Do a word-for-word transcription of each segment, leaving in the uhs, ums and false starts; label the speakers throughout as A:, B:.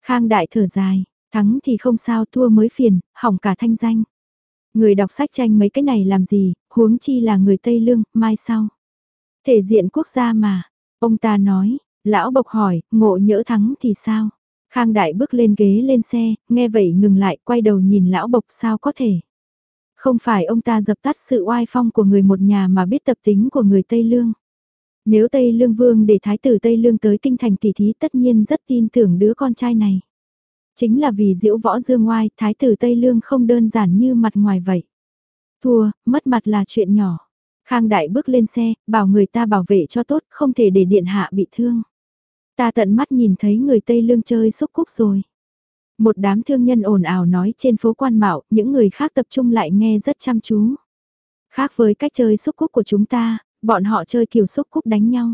A: Khang Đại thở dài, thắng thì không sao, thua mới phiền, hỏng cả thanh danh. Người đọc sách tranh mấy cái này làm gì, huống chi là người Tây Lương, mai sau. Thể diện quốc gia mà, ông ta nói, lão Bộc hỏi, ngộ nhỡ thắng thì sao? Khang Đại bước lên ghế lên xe, nghe vậy ngừng lại, quay đầu nhìn lão Bộc sao có thể. Không phải ông ta dập tắt sự oai phong của người một nhà mà biết tập tính của người Tây Lương. Nếu Tây Lương Vương để Thái tử Tây Lương tới kinh thành tỷ thí tất nhiên rất tin tưởng đứa con trai này. Chính là vì diễu võ dương ngoai, Thái tử Tây Lương không đơn giản như mặt ngoài vậy. Thua, mất mặt là chuyện nhỏ. Khang Đại bước lên xe, bảo người ta bảo vệ cho tốt, không thể để điện hạ bị thương. Ta tận mắt nhìn thấy người Tây Lương chơi xúc cúc rồi. Một đám thương nhân ồn ào nói trên phố Quan Mạo, những người khác tập trung lại nghe rất chăm chú. Khác với cách chơi xúc cúc của chúng ta, bọn họ chơi kiểu xúc cúc đánh nhau.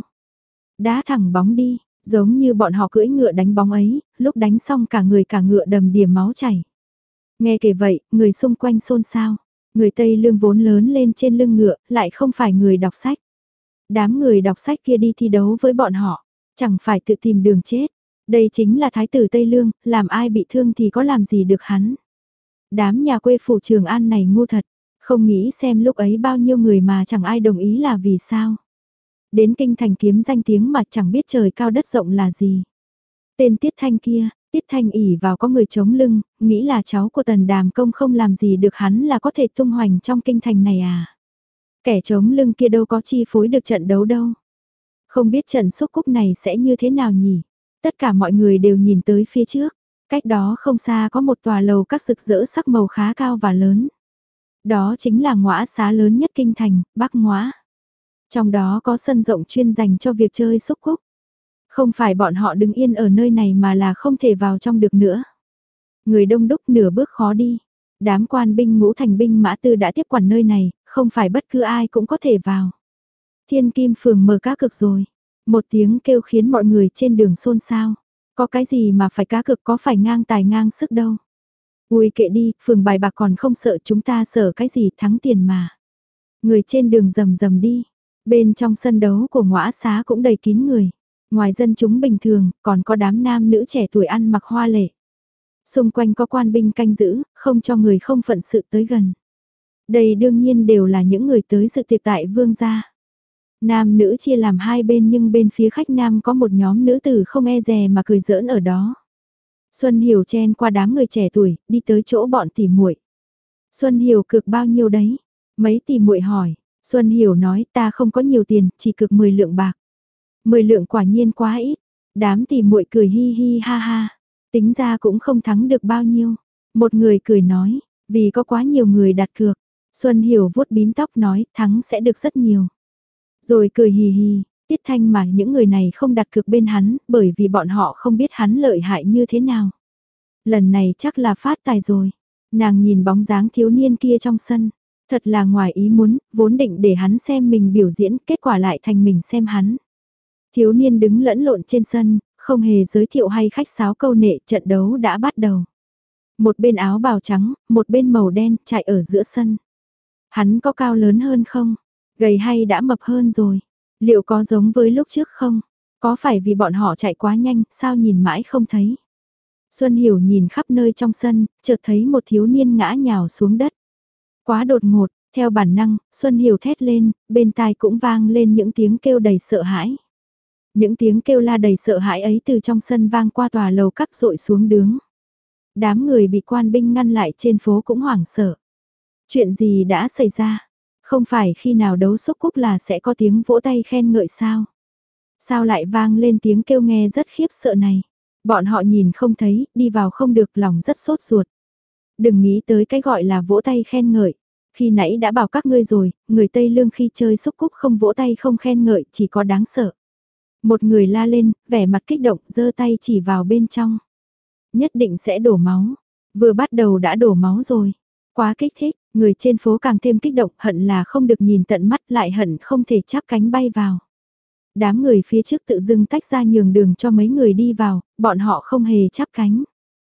A: Đá thẳng bóng đi, giống như bọn họ cưỡi ngựa đánh bóng ấy, lúc đánh xong cả người cả ngựa đầm đìa máu chảy. Nghe kể vậy, người xung quanh xôn xao. Người Tây Lương vốn lớn lên trên lưng ngựa, lại không phải người đọc sách. Đám người đọc sách kia đi thi đấu với bọn họ, chẳng phải tự tìm đường chết. Đây chính là Thái tử Tây Lương, làm ai bị thương thì có làm gì được hắn. Đám nhà quê phủ Trường An này ngu thật, không nghĩ xem lúc ấy bao nhiêu người mà chẳng ai đồng ý là vì sao. Đến kinh thành kiếm danh tiếng mà chẳng biết trời cao đất rộng là gì. Tên Tiết Thanh kia, Tiết Thanh ỉ vào có người chống lưng, nghĩ là cháu của Tần Đàm Công không làm gì được hắn là có thể tung hoành trong kinh thành này à. Kẻ chống lưng kia đâu có chi phối được trận đấu đâu. Không biết trận xúc cúc này sẽ như thế nào nhỉ? Tất cả mọi người đều nhìn tới phía trước. Cách đó không xa có một tòa lầu các rực rỡ sắc màu khá cao và lớn. Đó chính là ngõa xá lớn nhất kinh thành, Bắc Ngõa. Trong đó có sân rộng chuyên dành cho việc chơi xúc cúc. Không phải bọn họ đứng yên ở nơi này mà là không thể vào trong được nữa. Người đông đúc nửa bước khó đi. Đám quan binh ngũ thành binh mã tư đã tiếp quản nơi này, không phải bất cứ ai cũng có thể vào. Thiên Kim Phường mở cá cực rồi. Một tiếng kêu khiến mọi người trên đường xôn xao. Có cái gì mà phải cá cực, có phải ngang tài ngang sức đâu. Ui kệ đi, phường bài bạc còn không sợ, chúng ta sợ cái gì, thắng tiền mà. Người trên đường rầm rầm đi. Bên trong sân đấu của ngõa xá cũng đầy kín người. Ngoài dân chúng bình thường, còn có đám nam nữ trẻ tuổi ăn mặc hoa lệ. Xung quanh có quan binh canh giữ, không cho người không phận sự tới gần. Đây đương nhiên đều là những người tới dự tiệc tại vương gia. Nam nữ chia làm hai bên nhưng bên phía khách nam có một nhóm nữ tử không e dè mà cười giỡn ở đó. Xuân Hiểu chen qua đám người trẻ tuổi, đi tới chỗ bọn tỉ muội. Xuân Hiểu cực bao nhiêu đấy? Mấy tỉ muội hỏi, Xuân Hiểu nói ta không có nhiều tiền, chỉ cực mười lượng bạc. mười lượng quả nhiên quá ít. Đám tỉ muội cười hi hi ha ha. Tính ra cũng không thắng được bao nhiêu. Một người cười nói, vì có quá nhiều người đặt cược. Xuân Hiểu vuốt bím tóc nói thắng sẽ được rất nhiều. Rồi cười hì hì, Tiết Thanh mà những người này không đặt cược bên hắn bởi vì bọn họ không biết hắn lợi hại như thế nào. Lần này chắc là phát tài rồi. Nàng nhìn bóng dáng thiếu niên kia trong sân. Thật là ngoài ý muốn, vốn định để hắn xem mình biểu diễn, kết quả lại thành mình xem hắn. Thiếu niên đứng lẫn lộn trên sân, không hề giới thiệu hay khách sáo câu nệ, trận đấu đã bắt đầu. Một bên áo bào trắng, một bên màu đen, chạy ở giữa sân. Hắn có cao lớn hơn không? Gầy hay đã mập hơn rồi? Liệu có giống với lúc trước không? Có phải vì bọn họ chạy quá nhanh, sao nhìn mãi không thấy? Xuân Hiểu nhìn khắp nơi trong sân, chợt thấy một thiếu niên ngã nhào xuống đất. Quá đột ngột, theo bản năng, Xuân Hiểu thét lên, bên tai cũng vang lên những tiếng kêu đầy sợ hãi. Những tiếng kêu la đầy sợ hãi ấy từ trong sân vang qua tòa lầu các dội xuống đướng. Đám người bị quan binh ngăn lại trên phố cũng hoảng sợ. Chuyện gì đã xảy ra? Không phải khi nào đấu xúc cúc là sẽ có tiếng vỗ tay khen ngợi sao? Sao lại vang lên tiếng kêu nghe rất khiếp sợ này? Bọn họ nhìn không thấy, đi vào không được, lòng rất sốt ruột. Đừng nghĩ tới cái gọi là vỗ tay khen ngợi. Khi nãy đã bảo các ngươi rồi, người Tây Lương khi chơi xúc cúc không vỗ tay không khen ngợi, chỉ có đáng sợ. Một người la lên, vẻ mặt kích động, giơ tay chỉ vào bên trong. Nhất định sẽ đổ máu. Vừa bắt đầu đã đổ máu rồi. Quá kích thích, người trên phố càng thêm kích động, hận là không được nhìn tận mắt, lại hận không thể chắp cánh bay vào. Đám người phía trước tự dưng tách ra nhường đường cho mấy người đi vào, bọn họ không hề chắp cánh.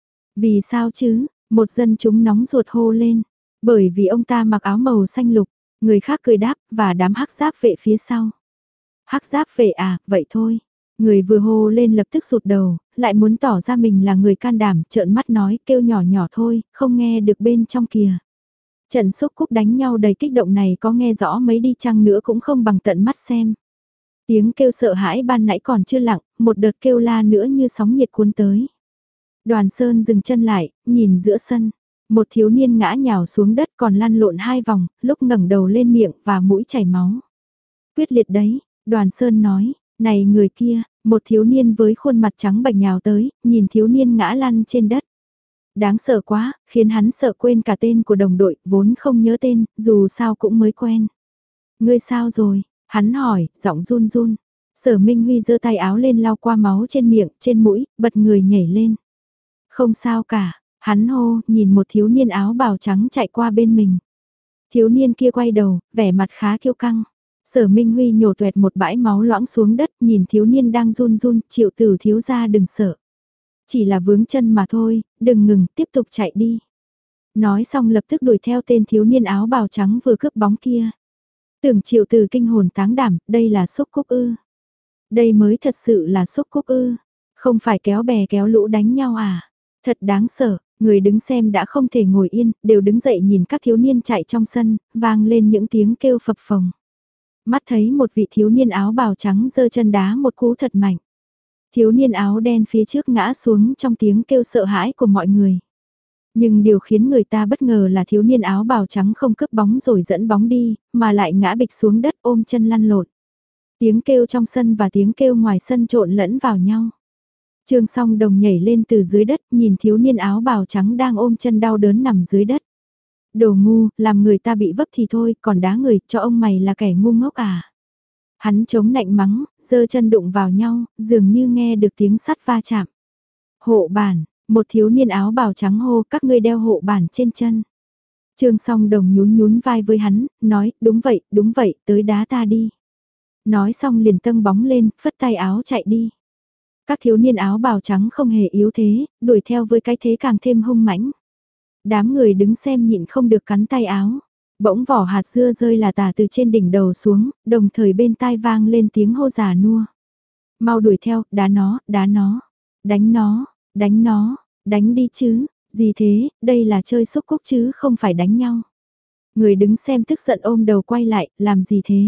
A: Vì sao chứ? Một dân chúng nóng ruột hô lên. Bởi vì ông ta mặc áo màu xanh lục, người khác cười đáp, và đám hắc giáp vệ phía sau. Hắc giáp vệ à, vậy thôi. Người vừa hô lên lập tức rụt đầu, lại muốn tỏ ra mình là người can đảm, trợn mắt nói kêu nhỏ nhỏ thôi, không nghe được bên trong kìa. Trận xúc cúc đánh nhau đầy kích động này có nghe rõ mấy đi chăng nữa cũng không bằng tận mắt xem. Tiếng kêu sợ hãi ban nãy còn chưa lặng, một đợt kêu la nữa như sóng nhiệt cuốn tới. Đoàn Sơn dừng chân lại, nhìn giữa sân. Một thiếu niên ngã nhào xuống đất còn lăn lộn hai vòng, lúc ngẩng đầu lên miệng và mũi chảy máu. Quyết liệt đấy, Đoàn Sơn nói, này người kia, một thiếu niên với khuôn mặt trắng bệch nhào tới, nhìn thiếu niên ngã lăn trên đất. Đáng sợ quá, khiến hắn sợ quên cả tên của đồng đội, vốn không nhớ tên, dù sao cũng mới quen. Ngươi sao rồi? Hắn hỏi, giọng run run. Sở Minh Huy giơ tay áo lên lau qua máu trên miệng, trên mũi, bật người nhảy lên. Không sao cả, hắn hô, nhìn một thiếu niên áo bào trắng chạy qua bên mình. Thiếu niên kia quay đầu, vẻ mặt khá kiêu căng. Sở Minh Huy nhổ tuẹt một bãi máu loãng xuống đất, nhìn thiếu niên đang run run, Triệu Tử thiếu gia đừng sợ. Chỉ là vướng chân mà thôi, đừng ngừng, tiếp tục chạy đi. Nói xong lập tức đuổi theo tên thiếu niên áo bào trắng vừa cướp bóng kia. Tưởng Triệu Tử kinh hồn táng đảm, đây là xúc cúc ư. Đây mới thật sự là xúc cúc ư. Không phải kéo bè kéo lũ đánh nhau à. Thật đáng sợ, người đứng xem đã không thể ngồi yên, đều đứng dậy nhìn các thiếu niên chạy trong sân, vang lên những tiếng kêu phập phồng. Mắt thấy một vị thiếu niên áo bào trắng giơ chân đá một cú thật mạnh. Thiếu niên áo đen phía trước ngã xuống trong tiếng kêu sợ hãi của mọi người. Nhưng điều khiến người ta bất ngờ là thiếu niên áo bào trắng không cướp bóng rồi dẫn bóng đi, mà lại ngã bịch xuống đất ôm chân lăn lộn. Tiếng kêu trong sân và tiếng kêu ngoài sân trộn lẫn vào nhau. Trương Song Đồng nhảy lên từ dưới đất, nhìn thiếu niên áo bào trắng đang ôm chân đau đớn nằm dưới đất. Đồ ngu, làm người ta bị vấp thì thôi, còn đá người, cho ông mày là kẻ ngu ngốc à. Hắn chống nạnh mắng, giơ chân đụng vào nhau, dường như nghe được tiếng sắt va chạm. Hộ bản, một thiếu niên áo bào trắng hô, các ngươi đeo hộ bản trên chân. Trương Song Đồng nhún nhún vai với hắn, nói, đúng vậy, đúng vậy, tới đá ta đi. Nói xong liền tâng bóng lên, phất tay áo chạy đi. Các thiếu niên áo bào trắng không hề yếu thế, đuổi theo với cái thế càng thêm hung mãnh. Đám người đứng xem nhịn không được cắn tay áo. Bỗng vỏ hạt dưa rơi là tả từ trên đỉnh đầu xuống, đồng thời bên tai vang lên tiếng hô già nua. Mau đuổi theo, đá nó, đá nó, đánh nó, đánh nó, đánh đi chứ, gì thế, đây là chơi xúc cúc chứ không phải đánh nhau. Người đứng xem tức giận ôm đầu quay lại, làm gì thế?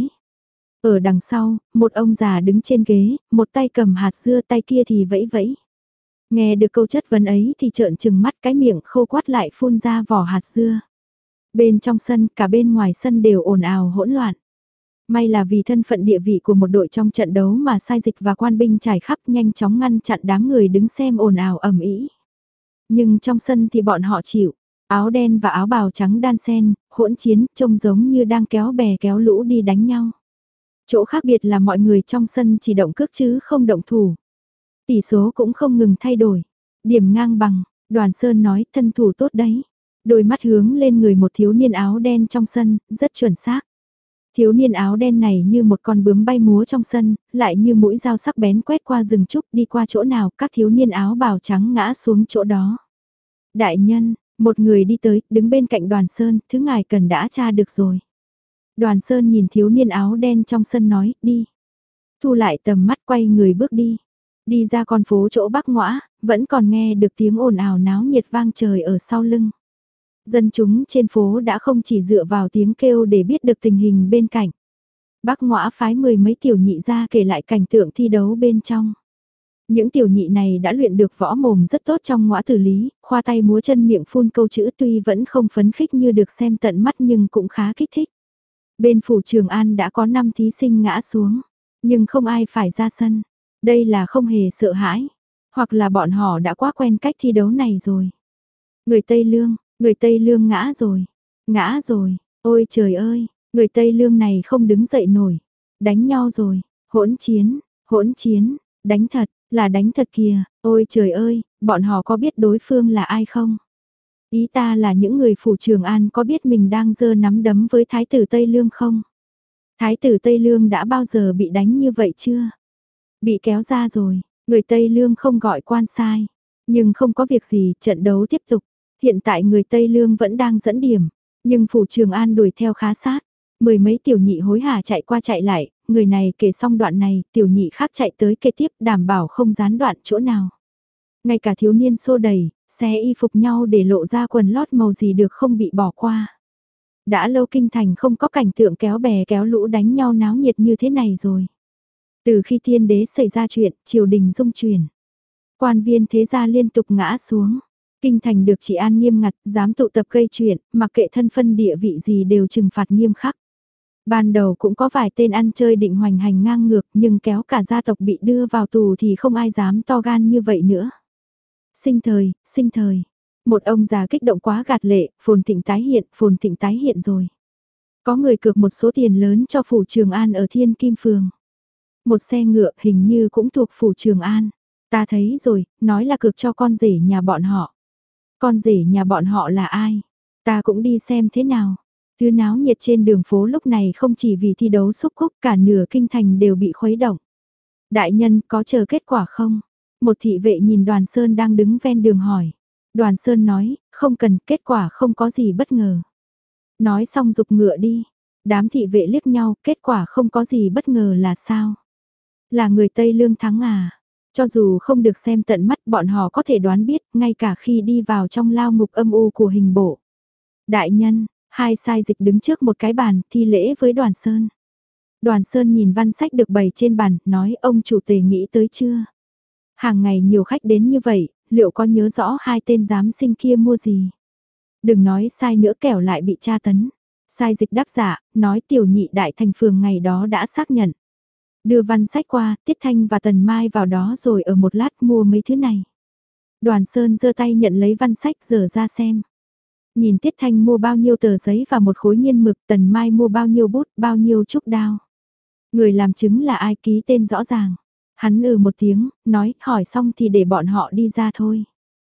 A: Ở đằng sau, một ông già đứng trên ghế, một tay cầm hạt dưa tay kia thì vẫy vẫy. Nghe được câu chất vấn ấy thì trợn trừng mắt cái miệng khô quát lại phun ra vỏ hạt dưa. Bên trong sân, cả bên ngoài sân đều ồn ào hỗn loạn. May là vì thân phận địa vị của một đội trong trận đấu mà sai dịch và quan binh trải khắp nhanh chóng ngăn chặn đám người đứng xem ồn ào ầm ĩ. Nhưng trong sân thì bọn họ chịu, áo đen và áo bào trắng đan xen, hỗn chiến, trông giống như đang kéo bè kéo lũ đi đánh nhau. Chỗ khác biệt là mọi người trong sân chỉ động cước chứ không động thủ. Tỷ số cũng không ngừng thay đổi. Điểm ngang bằng, Đoàn Sơn nói thân thủ tốt đấy. Đôi mắt hướng lên người một thiếu niên áo đen trong sân, rất chuẩn xác. Thiếu niên áo đen này như một con bướm bay múa trong sân, lại như mũi dao sắc bén quét qua rừng trúc đi qua chỗ nào các thiếu niên áo bào trắng ngã xuống chỗ đó. Đại nhân, một người đi tới, đứng bên cạnh Đoàn Sơn, thứ ngài cần đã tra được rồi. Đoàn Sơn nhìn thiếu niên áo đen trong sân nói, đi. Thu lại tầm mắt quay người bước đi. Đi ra con phố chỗ Bắc Ngõa, vẫn còn nghe được tiếng ồn ào náo nhiệt vang trời ở sau lưng. Dân chúng trên phố đã không chỉ dựa vào tiếng kêu để biết được tình hình bên cạnh. Bắc Ngõa phái mười mấy tiểu nhị ra kể lại cảnh tượng thi đấu bên trong. Những tiểu nhị này đã luyện được võ mồm rất tốt trong ngõa tử lý, khoa tay múa chân miệng phun câu chữ tuy vẫn không phấn khích như được xem tận mắt nhưng cũng khá kích thích. Bên phủ Trường An đã có năm thí sinh ngã xuống, nhưng không ai phải ra sân. Đây là không hề sợ hãi, hoặc là bọn họ đã quá quen cách thi đấu này rồi. Người Tây Lương, người Tây Lương ngã rồi, ngã rồi, ôi trời ơi, người Tây Lương này không đứng dậy nổi. Đánh nhau rồi, hỗn chiến, hỗn chiến, đánh thật, là đánh thật kìa, ôi trời ơi, bọn họ có biết đối phương là ai không? Ý ta là những người phủ Trường An có biết mình đang giơ nắm đấm với Thái tử Tây Lương không? Thái tử Tây Lương đã bao giờ bị đánh như vậy chưa? Bị kéo ra rồi, người Tây Lương không gọi quan sai. Nhưng không có việc gì, trận đấu tiếp tục. Hiện tại người Tây Lương vẫn đang dẫn điểm. Nhưng phủ Trường An đuổi theo khá sát. Mười mấy tiểu nhị hối hả chạy qua chạy lại, người này kể xong đoạn này, tiểu nhị khác chạy tới kể tiếp đảm bảo không gián đoạn chỗ nào. Ngay cả thiếu niên xô đẩy, xé y phục nhau để lộ ra quần lót màu gì được không bị bỏ qua. Đã lâu kinh thành không có cảnh tượng kéo bè kéo lũ đánh nhau náo nhiệt như thế này rồi. Từ khi thiên đế xảy ra chuyện, triều đình rung chuyển. Quan viên thế gia liên tục ngã xuống. Kinh thành được trị an nghiêm ngặt, dám tụ tập gây chuyện, mặc kệ thân phân địa vị gì đều trừng phạt nghiêm khắc. Ban đầu cũng có vài tên ăn chơi định hoành hành ngang ngược, nhưng kéo cả gia tộc bị đưa vào tù thì không ai dám to gan như vậy nữa. Sinh thời, sinh thời. Một ông già kích động quá gạt lệ, phồn thịnh tái hiện, phồn thịnh tái hiện rồi. Có người cược một số tiền lớn cho phủ Trường An ở Thiên Kim Phường. Một xe ngựa hình như cũng thuộc phủ Trường An. Ta thấy rồi, nói là cược cho con rể nhà bọn họ. Con rể nhà bọn họ là ai? Ta cũng đi xem thế nào. Thứ náo nhiệt trên đường phố lúc này không chỉ vì thi đấu xúc cúc, cả nửa kinh thành đều bị khuấy động. Đại nhân có chờ kết quả không? Một thị vệ nhìn Đoàn Sơn đang đứng ven đường hỏi. Đoàn Sơn nói, không cần, kết quả không có gì bất ngờ. Nói xong dục ngựa đi. Đám thị vệ liếc nhau, kết quả không có gì bất ngờ là sao? Là người Tây Lương thắng à? Cho dù không được xem tận mắt bọn họ có thể đoán biết, ngay cả khi đi vào trong lao ngục âm u của hình bộ. Đại nhân, hai sai dịch đứng trước một cái bàn, thi lễ với Đoàn Sơn. Đoàn Sơn nhìn văn sách được bày trên bàn, nói ông chủ tề nghĩ tới chưa? Hàng ngày nhiều khách đến như vậy, liệu có nhớ rõ hai tên giám sinh kia mua gì? Đừng nói sai nữa kẻo lại bị tra tấn. Sai dịch đáp giả, nói tiểu nhị đại thành phường ngày đó đã xác nhận. Đưa văn sách qua, Tiết Thanh và Tần Mai vào đó rồi ở một lát mua mấy thứ này. Đoàn Sơn giơ tay nhận lấy văn sách dở ra xem. Nhìn Tiết Thanh mua bao nhiêu tờ giấy và một khối nghiên mực, Tần Mai mua bao nhiêu bút, bao nhiêu trúc đao. Người làm chứng là ai ký tên rõ ràng. Hắn ừ một tiếng, nói hỏi xong thì để bọn họ đi ra thôi.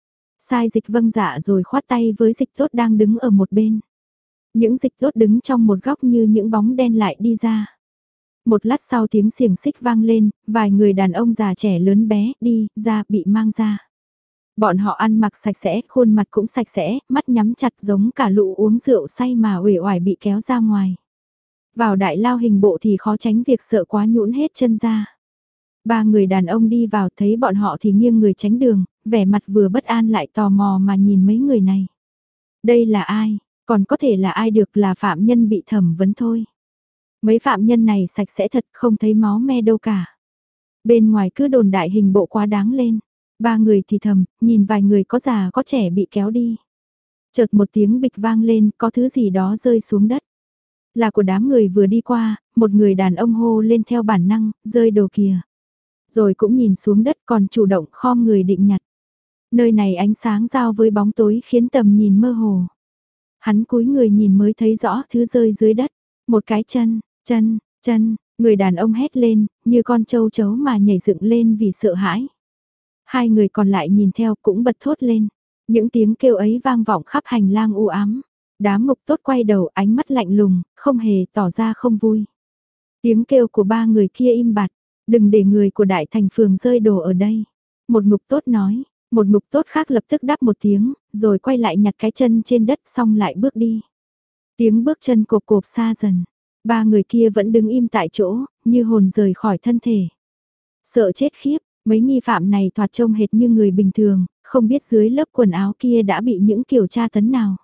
A: Sai dịch vâng dạ rồi khoát tay với dịch tốt đang đứng ở một bên. Những dịch tốt đứng trong một góc như những bóng đen lại đi ra. Một lát sau tiếng xiềng xích vang lên, vài người đàn ông già trẻ lớn bé đi ra bị mang ra. Bọn họ ăn mặc sạch sẽ, khuôn mặt cũng sạch sẽ, mắt nhắm chặt giống cả lũ uống rượu say mà uể oải bị kéo ra ngoài. Vào đại lao hình bộ thì khó tránh việc sợ quá nhũn hết chân ra. Ba người đàn ông đi vào thấy bọn họ thì nghiêng người tránh đường, vẻ mặt vừa bất an lại tò mò mà nhìn mấy người này. Đây là ai? Còn có thể là ai được, là phạm nhân bị thẩm vấn thôi. Mấy phạm nhân này sạch sẽ thật, không thấy máu me đâu cả. Bên ngoài cứ đồn đại hình bộ quá đáng lên. Ba người thì thầm, nhìn vài người có già có trẻ bị kéo đi. Chợt một tiếng bịch vang lên, có thứ gì đó rơi xuống đất. Là của đám người vừa đi qua, một người đàn ông hô lên theo bản năng, rơi đồ kìa. Rồi cũng nhìn xuống đất còn chủ động khom người định nhặt. Nơi này ánh sáng giao với bóng tối khiến tầm nhìn mơ hồ. Hắn cúi người nhìn mới thấy rõ thứ rơi dưới đất. Một cái chân, chân, chân, người đàn ông hét lên, như con châu chấu mà nhảy dựng lên vì sợ hãi. Hai người còn lại nhìn theo cũng bật thốt lên. Những tiếng kêu ấy vang vọng khắp hành lang u ám. Đám ngục tốt quay đầu ánh mắt lạnh lùng, không hề tỏ ra không vui. Tiếng kêu của ba người kia im bặt. Đừng để người của đại thành phường rơi đồ ở đây. Một ngục tốt nói, một ngục tốt khác lập tức đáp một tiếng, rồi quay lại nhặt cái chân trên đất xong lại bước đi. Tiếng bước chân cộp cộp xa dần. Ba người kia vẫn đứng im tại chỗ, như hồn rời khỏi thân thể. Sợ chết khiếp, mấy nghi phạm này thoạt trông hệt như người bình thường, không biết dưới lớp quần áo kia đã bị những kiểu tra tấn nào.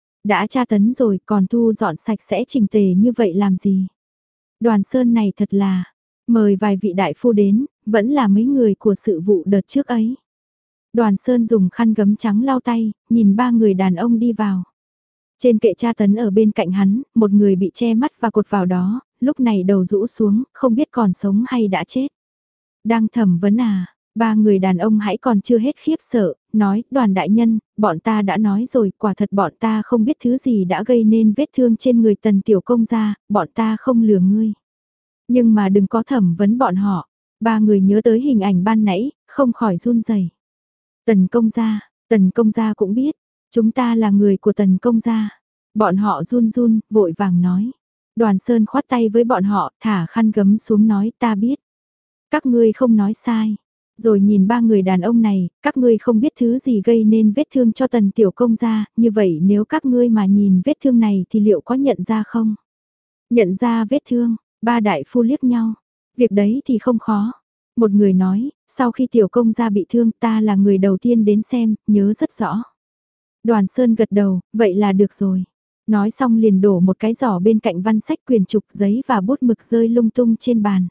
A: Đã tra tấn rồi còn thu dọn sạch sẽ chỉnh tề như vậy làm gì? Đoàn Sơn này thật là, mời vài vị đại phu đến, vẫn là mấy người của sự vụ đợt trước ấy. Đoàn Sơn dùng khăn gấm trắng lau tay, nhìn ba người đàn ông đi vào. Trên kệ tra tấn ở bên cạnh hắn, một người bị che mắt và cột vào đó, lúc này đầu rũ xuống, không biết còn sống hay đã chết. Đang thẩm vấn à, ba người đàn ông hãy còn chưa hết khiếp sợ, nói, Đoàn đại nhân, bọn ta đã nói rồi, quả thật bọn ta không biết thứ gì đã gây nên vết thương trên người Tần tiểu công gia, bọn ta không lừa ngươi. Nhưng mà đừng có thẩm vấn bọn họ, ba người nhớ tới hình ảnh ban nãy, không khỏi run rẩy. Tần công gia, Tần công gia cũng biết, chúng ta là người của Tần công gia. Bọn họ run run, vội vàng nói. Đoàn Sơn khoát tay với bọn họ, thả khăn gấm xuống nói ta biết. Các ngươi không nói sai. Rồi nhìn ba người đàn ông này, các ngươi không biết thứ gì gây nên vết thương cho Tần tiểu công gia, như vậy nếu các ngươi mà nhìn vết thương này thì liệu có nhận ra không? Nhận ra vết thương, Ba đại phu liếc nhau, việc đấy thì không khó. Một người nói, sau khi tiểu công gia bị thương ta là người đầu tiên đến xem, nhớ rất rõ. Đoàn Sơn gật đầu, vậy là được rồi. Nói xong liền đổ một cái giỏ bên cạnh văn sách quyền trục giấy và bút mực rơi lung tung trên bàn.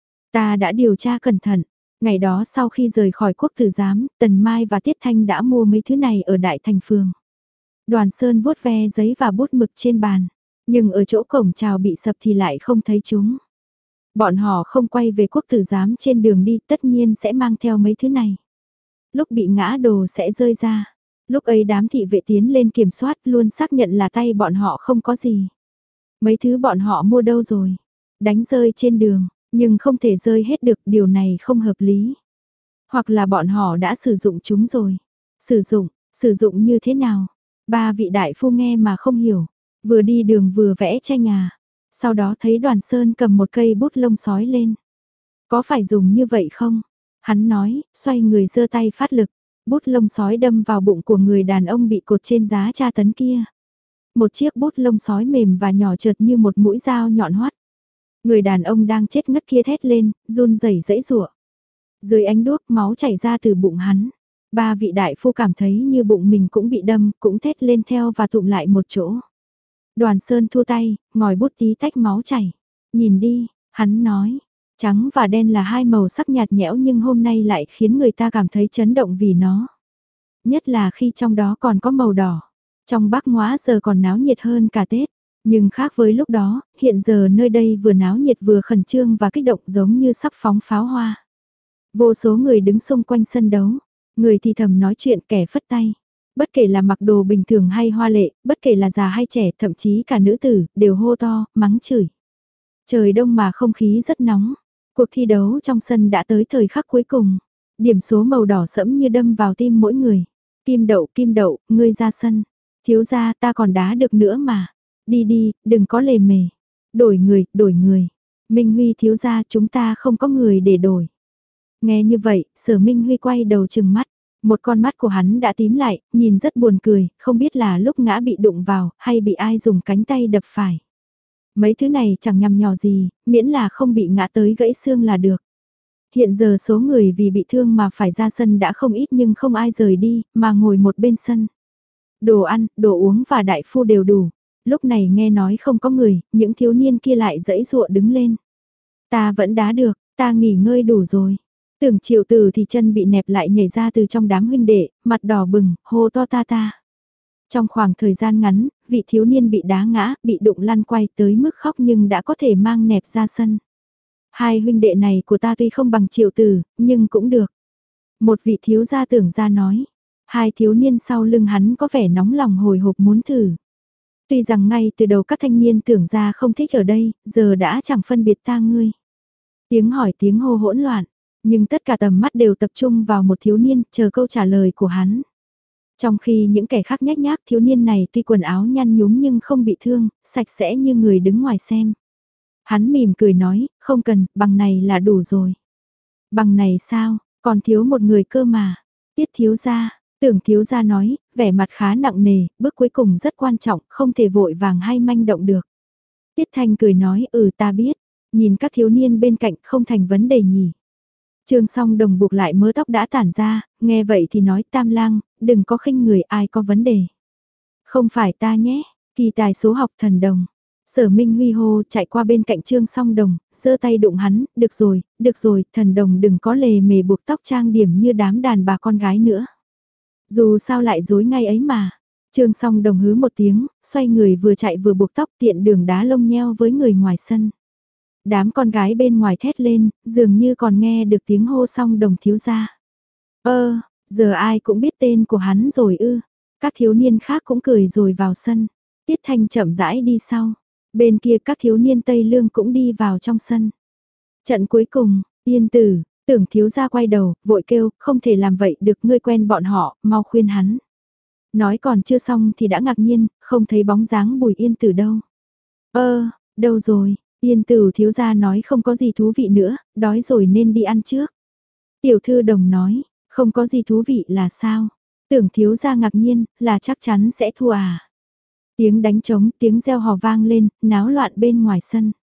A: Ta đã điều tra cẩn thận. Ngày đó sau khi rời khỏi quốc tử giám, Tần Mai và Tiết Thanh đã mua mấy thứ này ở Đại Thành Phường. Đoàn Sơn vuốt ve giấy và bút mực trên bàn. Nhưng ở chỗ cổng chào bị sập thì lại không thấy chúng. Bọn họ không quay về quốc tử giám trên đường đi tất nhiên sẽ mang theo mấy thứ này. Lúc bị ngã đồ sẽ rơi ra. Lúc ấy đám thị vệ tiến lên kiểm soát luôn xác nhận là tay bọn họ không có gì. Mấy thứ bọn họ mua đâu rồi? Đánh rơi trên đường, nhưng không thể rơi hết được, điều này không hợp lý. Hoặc là bọn họ đã sử dụng chúng rồi. Sử dụng, sử dụng như thế nào? Ba vị đại phu nghe mà không hiểu. Vừa đi đường vừa vẽ tranh à. Sau đó thấy Đoàn Sơn cầm một cây bút lông sói lên. Có phải dùng như vậy không? Hắn nói, xoay người giơ tay phát lực. Bút lông sói đâm vào bụng của người đàn ông bị cột trên giá tra tấn kia. Một chiếc bút lông sói mềm và nhỏ chợt như một mũi dao nhọn hoắt. Người đàn ông đang chết ngất kia thét lên, run rẩy dãy rủa. Dưới ánh đuốc máu chảy ra từ bụng hắn. Ba vị đại phu cảm thấy như bụng mình cũng bị đâm, cũng thét lên theo và tụm lại một chỗ. Đoàn Sơn thua tay, ngòi bút tí tách máu chảy. Nhìn đi, hắn nói, trắng và đen là hai màu sắc nhạt nhẽo nhưng hôm nay lại khiến người ta cảm thấy chấn động vì nó. Nhất là khi trong đó còn có màu đỏ. Trong Bắc Ngoã giờ còn náo nhiệt hơn cả Tết. Nhưng khác với lúc đó, hiện giờ nơi đây vừa náo nhiệt vừa khẩn trương và kích động giống như sắp phóng pháo hoa. Vô số người đứng xung quanh sân đấu. Người thì thầm nói chuyện kẻ phất tay. Bất kể là mặc đồ bình thường hay hoa lệ, bất kể là già hay trẻ, thậm chí cả nữ tử, đều hô to, mắng chửi. Trời đông mà không khí rất nóng. Cuộc thi đấu trong sân đã tới thời khắc cuối cùng. Điểm số màu đỏ sẫm như đâm vào tim mỗi người. Kim đậu, kim đậu, ngươi ra sân. Thiếu gia ta còn đá được nữa mà. Đi đi, đừng có lề mề. Đổi người, đổi người. Minh Huy thiếu gia chúng ta không có người để đổi. Nghe như vậy, Sở Minh Huy quay đầu chừng mắt. Một con mắt của hắn đã tím lại, nhìn rất buồn cười, không biết là lúc ngã bị đụng vào, hay bị ai dùng cánh tay đập phải. Mấy thứ này chẳng nhằm nhò gì, miễn là không bị ngã tới gãy xương là được. Hiện giờ số người vì bị thương mà phải ra sân đã không ít nhưng không ai rời đi, mà ngồi một bên sân. Đồ ăn, đồ uống và đại phu đều đủ. Lúc này nghe nói không có người, những thiếu niên kia lại dãy dụa đứng lên. Ta vẫn đá được, ta nghỉ ngơi đủ rồi. Tưởng Triệu Từ thì chân bị nẹp lại nhảy ra từ trong đám huynh đệ, mặt đỏ bừng, hô to ta ta. Trong khoảng thời gian ngắn, vị thiếu niên bị đá ngã, bị đụng lăn quay tới mức khóc nhưng đã có thể mang nẹp ra sân. Hai huynh đệ này của ta tuy không bằng Triệu Từ, nhưng cũng được. Một vị thiếu gia tưởng ra nói. Hai thiếu niên sau lưng hắn có vẻ nóng lòng hồi hộp muốn thử. Tuy rằng ngay từ đầu các thanh niên tưởng ra không thích ở đây, giờ đã chẳng phân biệt ta ngươi. Tiếng hỏi tiếng hô hỗn loạn. Nhưng tất cả tầm mắt đều tập trung vào một thiếu niên, chờ câu trả lời của hắn. Trong khi những kẻ khác nhách nhác thiếu niên này tuy quần áo nhăn nhúm nhưng không bị thương, sạch sẽ như người đứng ngoài xem. Hắn mỉm cười nói, không cần, bằng này là đủ rồi. Bằng này sao, còn thiếu một người cơ mà. Tiết thiếu gia, tưởng thiếu gia nói, vẻ mặt khá nặng nề, bước cuối cùng rất quan trọng, không thể vội vàng hay manh động được. Tiết Thanh cười nói, ừ ta biết, nhìn các thiếu niên bên cạnh không thành vấn đề nhỉ. Trương Song Đồng buộc lại mớ tóc đã tản ra, nghe vậy thì nói Tam Lang, đừng có khinh người ai có vấn đề. Không phải ta nhé, kỳ tài số học thần đồng. Sở Minh Huy hô chạy qua bên cạnh Trương Song Đồng, giơ tay đụng hắn, được rồi, được rồi, thần đồng đừng có lề mề buộc tóc trang điểm như đám đàn bà con gái nữa. Dù sao lại dối ngay ấy mà. Trương Song Đồng hứ một tiếng, xoay người vừa chạy vừa buộc tóc tiện đường đá lông nheo với người ngoài sân. Đám con gái bên ngoài thét lên, dường như còn nghe được tiếng hô Song Đồng thiếu gia. Ơ, giờ ai cũng biết tên của hắn rồi ư. Các thiếu niên khác cũng cười rồi vào sân. Tiết Thanh chậm rãi đi sau. Bên kia các thiếu niên Tây Lương cũng đi vào trong sân. Trận cuối cùng, Yên Tử, tưởng thiếu gia quay đầu, vội kêu, không thể làm vậy được, ngươi quen bọn họ, mau khuyên hắn. Nói còn chưa xong thì đã ngạc nhiên, không thấy bóng dáng Bùi Yên Tử đâu. Ơ, đâu rồi? Yên Tử thiếu gia nói không có gì thú vị nữa, đói rồi nên đi ăn trước. Tiểu thư Đồng nói, không có gì thú vị là sao? Tưởng thiếu gia ngạc nhiên, là chắc chắn sẽ thua à? Tiếng đánh trống, tiếng reo hò vang lên, náo loạn bên ngoài sân.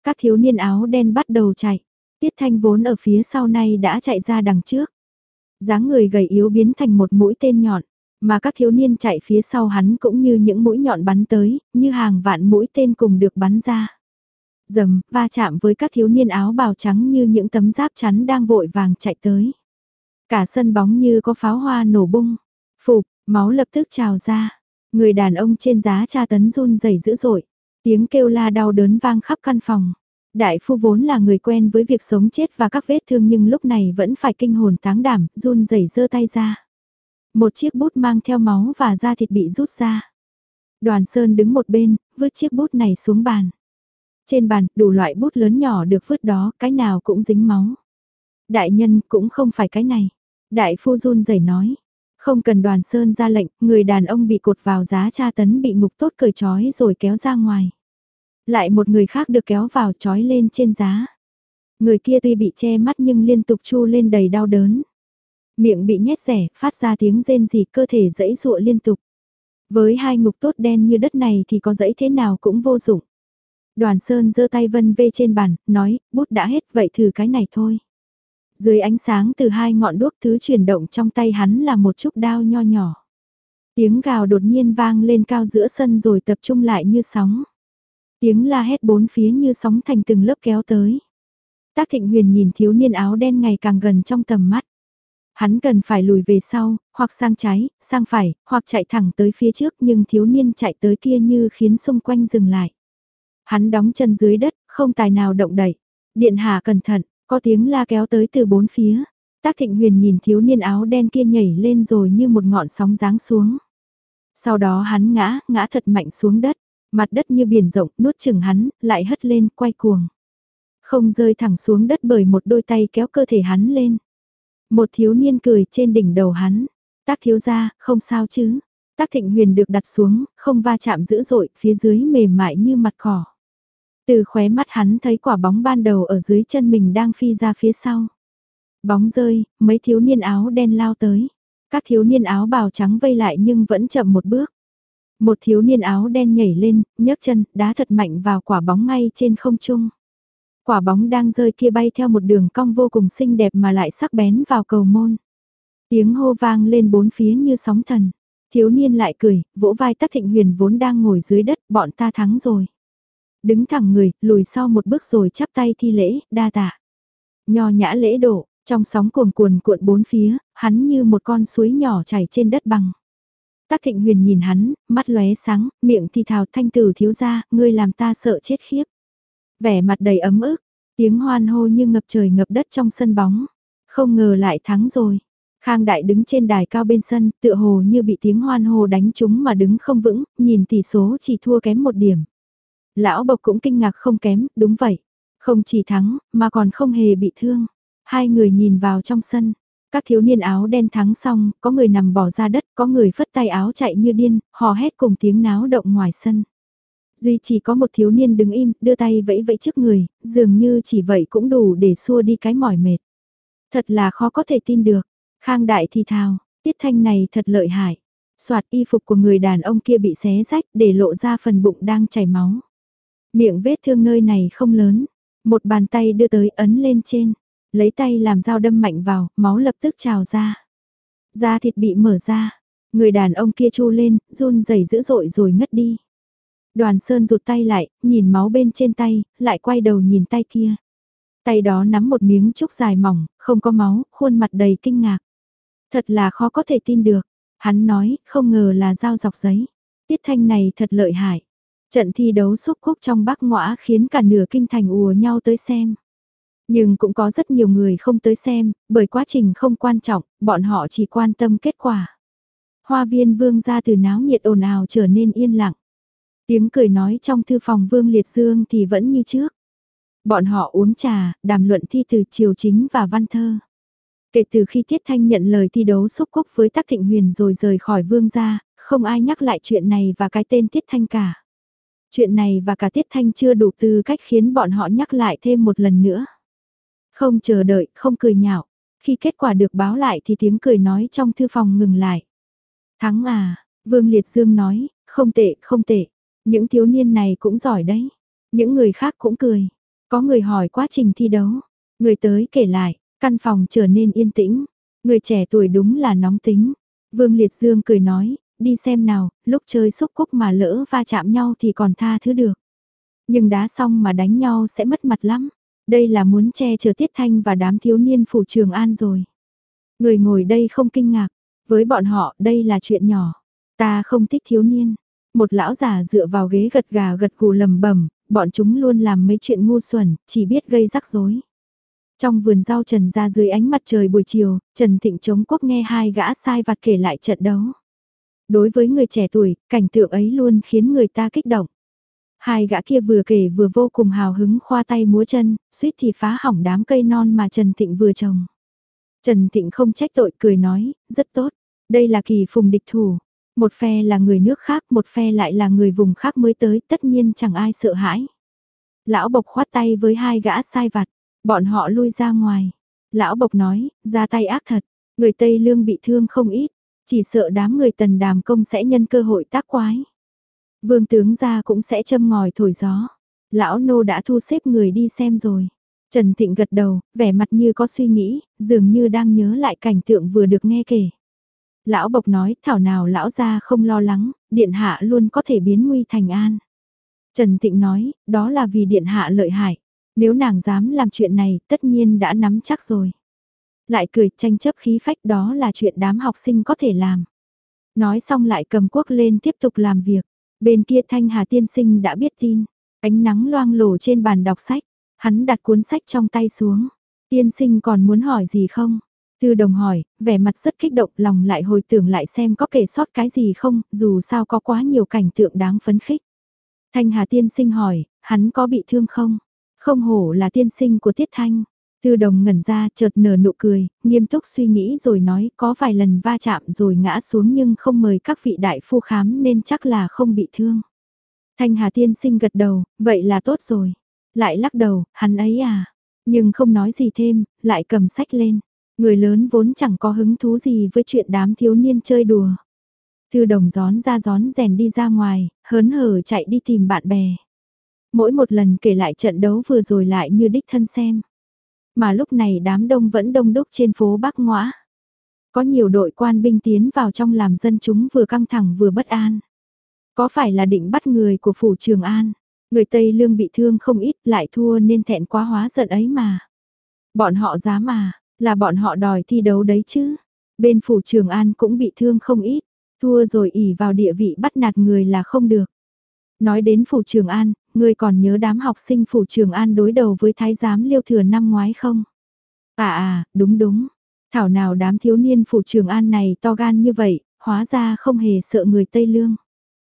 A: Các thiếu niên áo đen bắt đầu chạy. Tiết Thanh vốn ở phía sau này đã chạy ra đằng trước. Dáng người gầy yếu biến thành một mũi tên nhọn, mà các thiếu niên chạy phía sau hắn cũng như những mũi nhọn bắn tới, như hàng vạn mũi tên cùng được bắn ra. Dầm, va chạm với các thiếu niên áo bào trắng như những tấm giáp chắn đang vội vàng chạy tới. Cả sân bóng như có pháo hoa nổ bung, phụp, máu lập tức trào ra. Người đàn ông trên giá tra tấn run rẩy dữ dội, tiếng kêu la đau đớn vang khắp căn phòng. Đại phu vốn là người quen với việc sống chết và các vết thương nhưng lúc này vẫn phải kinh hồn táng đảm, run rẩy giơ tay ra. Một chiếc bút mang theo máu và da thịt bị rút ra. Đoàn Sơn đứng một bên, vứt chiếc bút này xuống bàn. Trên bàn, đủ loại bút lớn nhỏ được vứt đó, cái nào cũng dính máu. Đại nhân cũng không phải cái này. Đại phu run rẩy nói. Không cần Đoàn Sơn ra lệnh, người đàn ông bị cột vào giá tra tấn bị ngục tốt cởi trói rồi kéo ra ngoài. Lại một người khác được kéo vào trói lên trên giá. Người kia tuy bị che mắt nhưng liên tục chu lên đầy đau đớn. Miệng bị nhét rẻ, phát ra tiếng rên rỉ, cơ thể giãy giụa liên tục. Với hai ngục tốt đen như đất này thì có giãy thế nào cũng vô dụng. Đoàn Sơn giơ tay vân vê trên bàn, nói, bút đã hết, vậy thử cái này thôi. Dưới ánh sáng từ hai ngọn đuốc, thứ chuyển động trong tay hắn là một chút đao nho nhỏ. Tiếng gào đột nhiên vang lên cao giữa sân rồi tập trung lại như sóng. Tiếng la hét bốn phía như sóng thành từng lớp kéo tới. Tác Thịnh Huyền nhìn thiếu niên áo đen ngày càng gần trong tầm mắt. Hắn cần phải lùi về sau, hoặc sang trái, sang phải, hoặc chạy thẳng tới phía trước nhưng thiếu niên chạy tới kia như khiến xung quanh dừng lại. Hắn đóng chân dưới đất, không tài nào động đậy. Điện hạ cẩn thận, có tiếng la kéo tới từ bốn phía. Tác Thịnh Huyền nhìn thiếu niên áo đen kia nhảy lên rồi như một ngọn sóng giáng xuống. Sau đó hắn ngã, ngã thật mạnh xuống đất. Mặt đất như biển rộng, nuốt chửng hắn, lại hất lên, quay cuồng. Không rơi thẳng xuống đất bởi một đôi tay kéo cơ thể hắn lên. Một thiếu niên cười trên đỉnh đầu hắn. Tác thiếu gia, không sao chứ. Tác Thịnh Huyền được đặt xuống, không va chạm dữ dội, phía dưới mềm mại như mặt cỏ. Từ khóe mắt hắn thấy quả bóng ban đầu ở dưới chân mình đang phi ra phía sau. Bóng rơi, mấy thiếu niên áo đen lao tới. Các thiếu niên áo bào trắng vây lại nhưng vẫn chậm một bước. Một thiếu niên áo đen nhảy lên, nhấc chân, đá thật mạnh vào quả bóng ngay trên không trung. Quả bóng đang rơi kia bay theo một đường cong vô cùng xinh đẹp mà lại sắc bén vào cầu môn. Tiếng hô vang lên bốn phía như sóng thần. Thiếu niên lại cười, vỗ vai Tác Thịnh Huyền vốn đang ngồi dưới đất, bọn ta thắng rồi. Đứng thẳng người, lùi sau một bước rồi chắp tay thi lễ, đa tạ. Nho nhã lễ độ, trong sóng cuồn cuồn cuộn bốn phía, hắn như một con suối nhỏ chảy trên đất bằng. Tác Thịnh Huyền nhìn hắn, mắt lóe sáng, miệng thì thào, thanh tử thiếu gia, ngươi làm ta sợ chết khiếp. Vẻ mặt đầy ấm ức, tiếng hoan hô như ngập trời ngập đất trong sân bóng. Không ngờ lại thắng rồi. Khang Đại đứng trên đài cao bên sân, tựa hồ như bị tiếng hoan hô đánh trúng mà đứng không vững, nhìn tỷ số chỉ thua kém một điểm. Lão Bộc cũng kinh ngạc không kém, đúng vậy. Không chỉ thắng, mà còn không hề bị thương. Hai người nhìn vào trong sân. Các thiếu niên áo đen thắng xong, có người nằm bỏ ra đất, có người phất tay áo chạy như điên, hò hét cùng tiếng náo động ngoài sân. Duy chỉ có một thiếu niên đứng im, đưa tay vẫy vẫy trước người, dường như chỉ vậy cũng đủ để xua đi cái mỏi mệt. Thật là khó có thể tin được. Khang Đại thì thào, Tiết Thanh này thật lợi hại. Soạt, y phục của người đàn ông kia bị xé rách để lộ ra phần bụng đang chảy máu. Miệng vết thương nơi này không lớn. Một bàn tay đưa tới ấn lên trên. Lấy tay làm dao đâm mạnh vào, máu lập tức trào ra. Da thịt bị mở ra. Người đàn ông kia chu lên, run rẩy dữ dội rồi ngất đi. Đoàn Sơn rụt tay lại, nhìn máu bên trên tay, lại quay đầu nhìn tay kia. Tay đó nắm một miếng trúc dài mỏng, không có máu, khuôn mặt đầy kinh ngạc. Thật là khó có thể tin được. Hắn nói, không ngờ là dao dọc giấy. Tiết Thanh này thật lợi hại. Trận thi đấu xúc khúc trong Bắc Ngõa khiến cả nửa kinh thành ùa nhau tới xem. Nhưng cũng có rất nhiều người không tới xem, bởi quá trình không quan trọng, bọn họ chỉ quan tâm kết quả. Hoa viên Vương gia từ náo nhiệt ồn ào trở nên yên lặng. Tiếng cười nói trong thư phòng Vương Liệt Dương thì vẫn như trước. Bọn họ uống trà, đàm luận thi từ triều chính và văn thơ. Kể từ khi Tiết Thanh nhận lời thi đấu xúc cúc với Tác Thịnh Huyền rồi rời khỏi Vương gia, không ai nhắc lại chuyện này và cái tên Tiết Thanh cả. Chuyện này và cả Tiết Thanh chưa đủ tư cách khiến bọn họ nhắc lại thêm một lần nữa. Không chờ đợi, không cười nhạo. Khi kết quả được báo lại thì tiếng cười nói trong thư phòng ngừng lại. Thắng à, Vương Liệt Dương nói, không tệ, không tệ. Những thiếu niên này cũng giỏi đấy. Những người khác cũng cười. Có người hỏi quá trình thi đấu. Người tới kể lại, căn phòng trở nên yên tĩnh. Người trẻ tuổi đúng là nóng tính. Vương Liệt Dương cười nói, đi xem nào, lúc chơi xúc cúc mà lỡ va chạm nhau thì còn tha thứ được. Nhưng đá xong mà đánh nhau sẽ mất mặt lắm. Đây là muốn che chở Tiết Thanh và đám thiếu niên phủ Trường An rồi. Người ngồi đây không kinh ngạc. Với bọn họ đây là chuyện nhỏ. Ta không thích thiếu niên. Một lão già dựa vào ghế gật gà gật gù lầm bẩm, bọn chúng luôn làm mấy chuyện ngu xuẩn, chỉ biết gây rắc rối. Trong vườn rau Trần ra dưới ánh mặt trời buổi chiều, Trần Thịnh chống quốc nghe hai gã sai vặt kể lại trận đấu. Đối với người trẻ tuổi, cảnh tượng ấy luôn khiến người ta kích động. Hai gã kia vừa kể vừa vô cùng hào hứng khoa tay múa chân, suýt thì phá hỏng đám cây non mà Trần Thịnh vừa trồng. Trần Thịnh không trách tội cười nói, rất tốt, đây là kỳ phùng địch thủ. Một phe là người nước khác, một phe lại là người vùng khác mới tới, tất nhiên chẳng ai sợ hãi. Lão Bộc khoát tay với hai gã sai vặt, bọn họ lui ra ngoài. Lão Bộc nói, ra tay ác thật, người Tây Lương bị thương không ít, chỉ sợ đám người Tần Đàm Công sẽ nhân cơ hội tác quái. Vương tướng gia cũng sẽ châm ngòi thổi gió. Lão nô đã thu xếp người đi xem rồi. Trần Thịnh gật đầu, vẻ mặt như có suy nghĩ, dường như đang nhớ lại cảnh tượng vừa được nghe kể. Lão Bộc nói, thảo nào lão gia không lo lắng, điện hạ luôn có thể biến nguy thành an. Trần Thịnh nói, đó là vì điện hạ lợi hại. Nếu nàng dám làm chuyện này, tất nhiên đã nắm chắc rồi. Lại cười tranh chấp khí phách, đó là chuyện đám học sinh có thể làm. Nói xong lại cầm cuốc lên tiếp tục làm việc. Bên kia Thanh Hà tiên sinh đã biết tin. Ánh nắng loang lổ trên bàn đọc sách. Hắn đặt cuốn sách trong tay xuống. Tiên sinh còn muốn hỏi gì không? Tư Đồng hỏi, vẻ mặt rất kích động, lòng lại hồi tưởng lại xem có kể sót cái gì không, dù sao có quá nhiều cảnh tượng đáng phấn khích. Thanh Hà tiên sinh hỏi, hắn có bị thương không? Không hổ là tiên sinh của Tiết Thanh. Tư Đồng ngẩn ra, chợt nở nụ cười, nghiêm túc suy nghĩ rồi nói, có vài lần va chạm rồi ngã xuống nhưng không mời các vị đại phu khám nên chắc là không bị thương. Thanh Hà tiên sinh gật đầu, vậy là tốt rồi. Lại lắc đầu, hắn ấy à. Nhưng không nói gì thêm, lại cầm sách lên. Người lớn vốn chẳng có hứng thú gì với chuyện đám thiếu niên chơi đùa. Tư Đồng gión ra gión rèn đi ra ngoài, hớn hở chạy đi tìm bạn bè. Mỗi một lần kể lại trận đấu vừa rồi lại như đích thân xem. Mà lúc này đám đông vẫn đông đúc trên phố Bắc Ngoã. Có nhiều đội quan binh tiến vào trong làm dân chúng vừa căng thẳng vừa bất an. Có phải là định bắt người của phủ Trường An? Người Tây Lương bị thương không ít lại thua nên thẹn quá hóa giận ấy mà. Bọn họ dám mà, là bọn họ đòi thi đấu đấy chứ. Bên phủ Trường An cũng bị thương không ít, thua rồi ỉ vào địa vị bắt nạt người là không được. Nói đến phủ Trường An, ngươi còn nhớ đám học sinh phủ Trường An đối đầu với thái giám Liêu Thừa năm ngoái không? À à, đúng đúng. Thảo nào đám thiếu niên phủ Trường An này to gan như vậy, hóa ra không hề sợ người Tây Lương.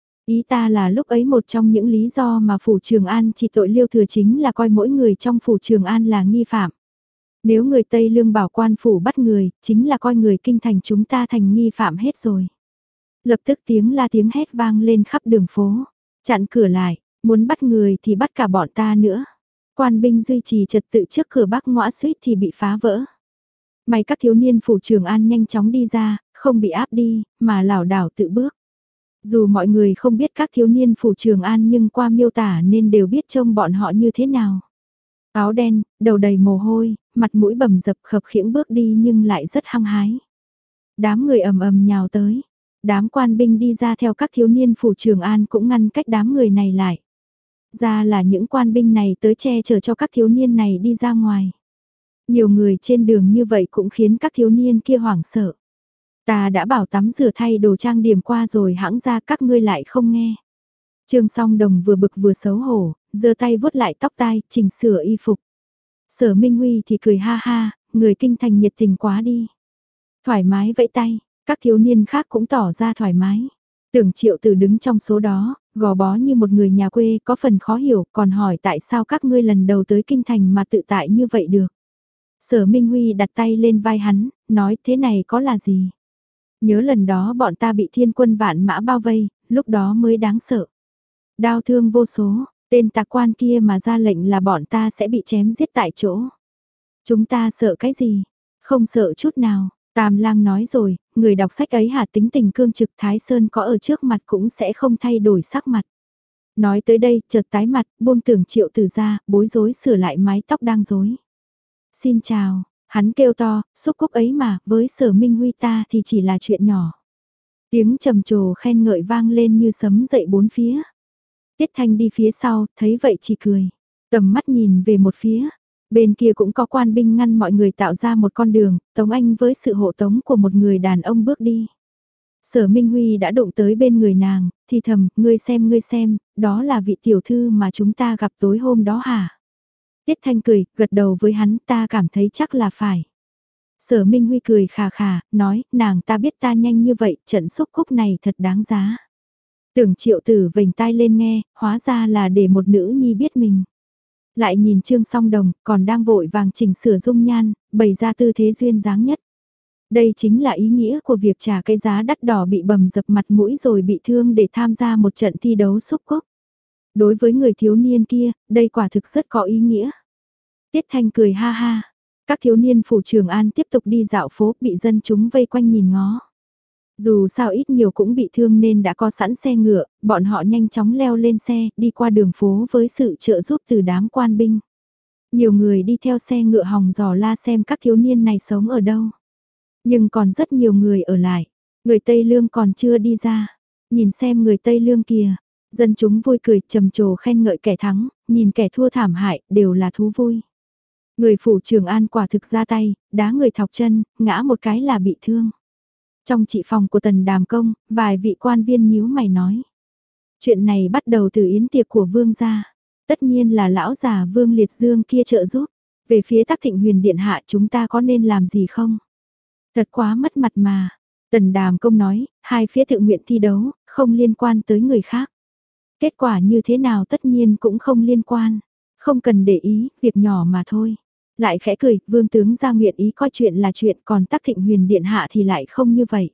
A: Ý ta là lúc ấy một trong những lý do mà phủ Trường An chỉ tội Liêu Thừa chính là coi mỗi người trong phủ Trường An là nghi phạm. Nếu người Tây Lương bảo quan phủ bắt người, chính là coi người kinh thành chúng ta thành nghi phạm hết rồi. Lập tức tiếng la tiếng hét vang lên khắp đường phố. Chặn cửa lại, muốn bắt người thì bắt cả bọn ta nữa. Quan binh duy trì trật tự trước cửa Bắc Ngoã suýt thì bị phá vỡ. May các thiếu niên phủ Trường An nhanh chóng đi ra, không bị áp đi, mà lảo đảo tự bước. Dù mọi người không biết các thiếu niên phủ Trường An nhưng qua miêu tả nên đều biết trông bọn họ như thế nào. Áo đen, đầu đầy mồ hôi, mặt mũi bầm dập khập khiễng bước đi nhưng lại rất hăng hái. Đám người ầm ầm nhào tới. Đám quan binh đi ra theo các thiếu niên phủ Trường An cũng ngăn cách đám người này lại. Ra là những quan binh này tới che chở cho các thiếu niên này đi ra ngoài. Nhiều người trên đường như vậy cũng khiến các thiếu niên kia hoảng sợ. Ta đã bảo tắm rửa thay đồ trang điểm qua rồi hãng ra các ngươi lại không nghe. Trương Song Đồng vừa bực vừa xấu hổ, giơ tay vuốt lại tóc tai, chỉnh sửa y phục. Sở Minh Huy thì cười ha ha, người kinh thành nhiệt tình quá đi. Thoải mái vẫy tay. Các thiếu niên khác cũng tỏ ra thoải mái. Tưởng Triệu Tử đứng trong số đó, gò bó như một người nhà quê có phần khó hiểu, còn hỏi tại sao các ngươi lần đầu tới kinh thành mà tự tại như vậy được. Sở Minh Huy đặt tay lên vai hắn, nói thế này có là gì? Nhớ lần đó bọn ta bị thiên quân vạn mã bao vây, lúc đó mới đáng sợ. Đau thương vô số, tên tạc quan kia mà ra lệnh là bọn ta sẽ bị chém giết tại chỗ. Chúng ta sợ cái gì? Không sợ chút nào. Tam Lang nói rồi, người đọc sách ấy hả tính tình cương trực Thái Sơn có ở trước mặt cũng sẽ không thay đổi sắc mặt. Nói tới đây, chợt tái mặt, buông Tưởng Triệu Tử ra, bối rối sửa lại mái tóc đang rối. Xin chào, hắn kêu to, xúc cúc ấy mà, với Sở Minh Huy ta thì chỉ là chuyện nhỏ. Tiếng trầm trồ khen ngợi vang lên như sấm dậy bốn phía. Tiết Thanh đi phía sau, thấy vậy chỉ cười. Tầm mắt nhìn về một phía. Bên kia cũng có quan binh ngăn mọi người tạo ra một con đường, Tống Anh với sự hộ tống của một người đàn ông bước đi. Sở Minh Huy đã đụng tới bên người nàng, thì thầm, ngươi xem ngươi xem, đó là vị tiểu thư mà chúng ta gặp tối hôm đó hả? Tiết Thanh cười, gật đầu với hắn, ta cảm thấy chắc là phải. Sở Minh Huy cười khà khà, nói, nàng ta biết ta nhanh như vậy, trận xúc cúc này thật đáng giá. Tưởng Triệu Tử vểnh tai lên nghe, hóa ra là để một nữ nhi biết mình. Lại nhìn Trương Song Đồng, còn đang vội vàng chỉnh sửa dung nhan, bày ra tư thế duyên dáng nhất. Đây chính là ý nghĩa của việc trả cái giá đắt đỏ bị bầm dập mặt mũi rồi bị thương để tham gia một trận thi đấu xúc cúc. Đối với người thiếu niên kia, đây quả thực rất có ý nghĩa. Tiết Thanh cười ha ha. Các thiếu niên phủ Trường An tiếp tục đi dạo phố, bị dân chúng vây quanh nhìn ngó. Dù sao ít nhiều cũng bị thương nên đã có sẵn xe ngựa, bọn họ nhanh chóng leo lên xe, đi qua đường phố với sự trợ giúp từ đám quan binh. Nhiều người đi theo xe ngựa hòng dò la xem các thiếu niên này sống ở đâu. Nhưng còn rất nhiều người ở lại. Người Tây Lương còn chưa đi ra. Nhìn xem người Tây Lương kìa. Dân chúng vui cười trầm trồ khen ngợi kẻ thắng, nhìn kẻ thua thảm hại, đều là thú vui. Người phủ Trường An quả thực ra tay, đá người thọc chân, ngã một cái là bị thương. Trong trị phòng của Tần Đàm Công, vài vị quan viên nhíu mày nói. Chuyện này bắt đầu từ yến tiệc của vương gia. Tất nhiên là lão già Vương Liệt Dương kia trợ giúp. Về phía Tắc Thịnh Huyền Điện Hạ chúng ta có nên làm gì không? Thật quá mất mặt mà. Tần Đàm Công nói, hai phía tự nguyện thi đấu, không liên quan tới người khác. Kết quả như thế nào tất nhiên cũng không liên quan. Không cần để ý, việc nhỏ mà thôi. Lại khẽ cười, vương tướng ra nguyện ý coi chuyện là chuyện, còn Tắc Thịnh Huyền Điện Hạ thì lại không như vậy.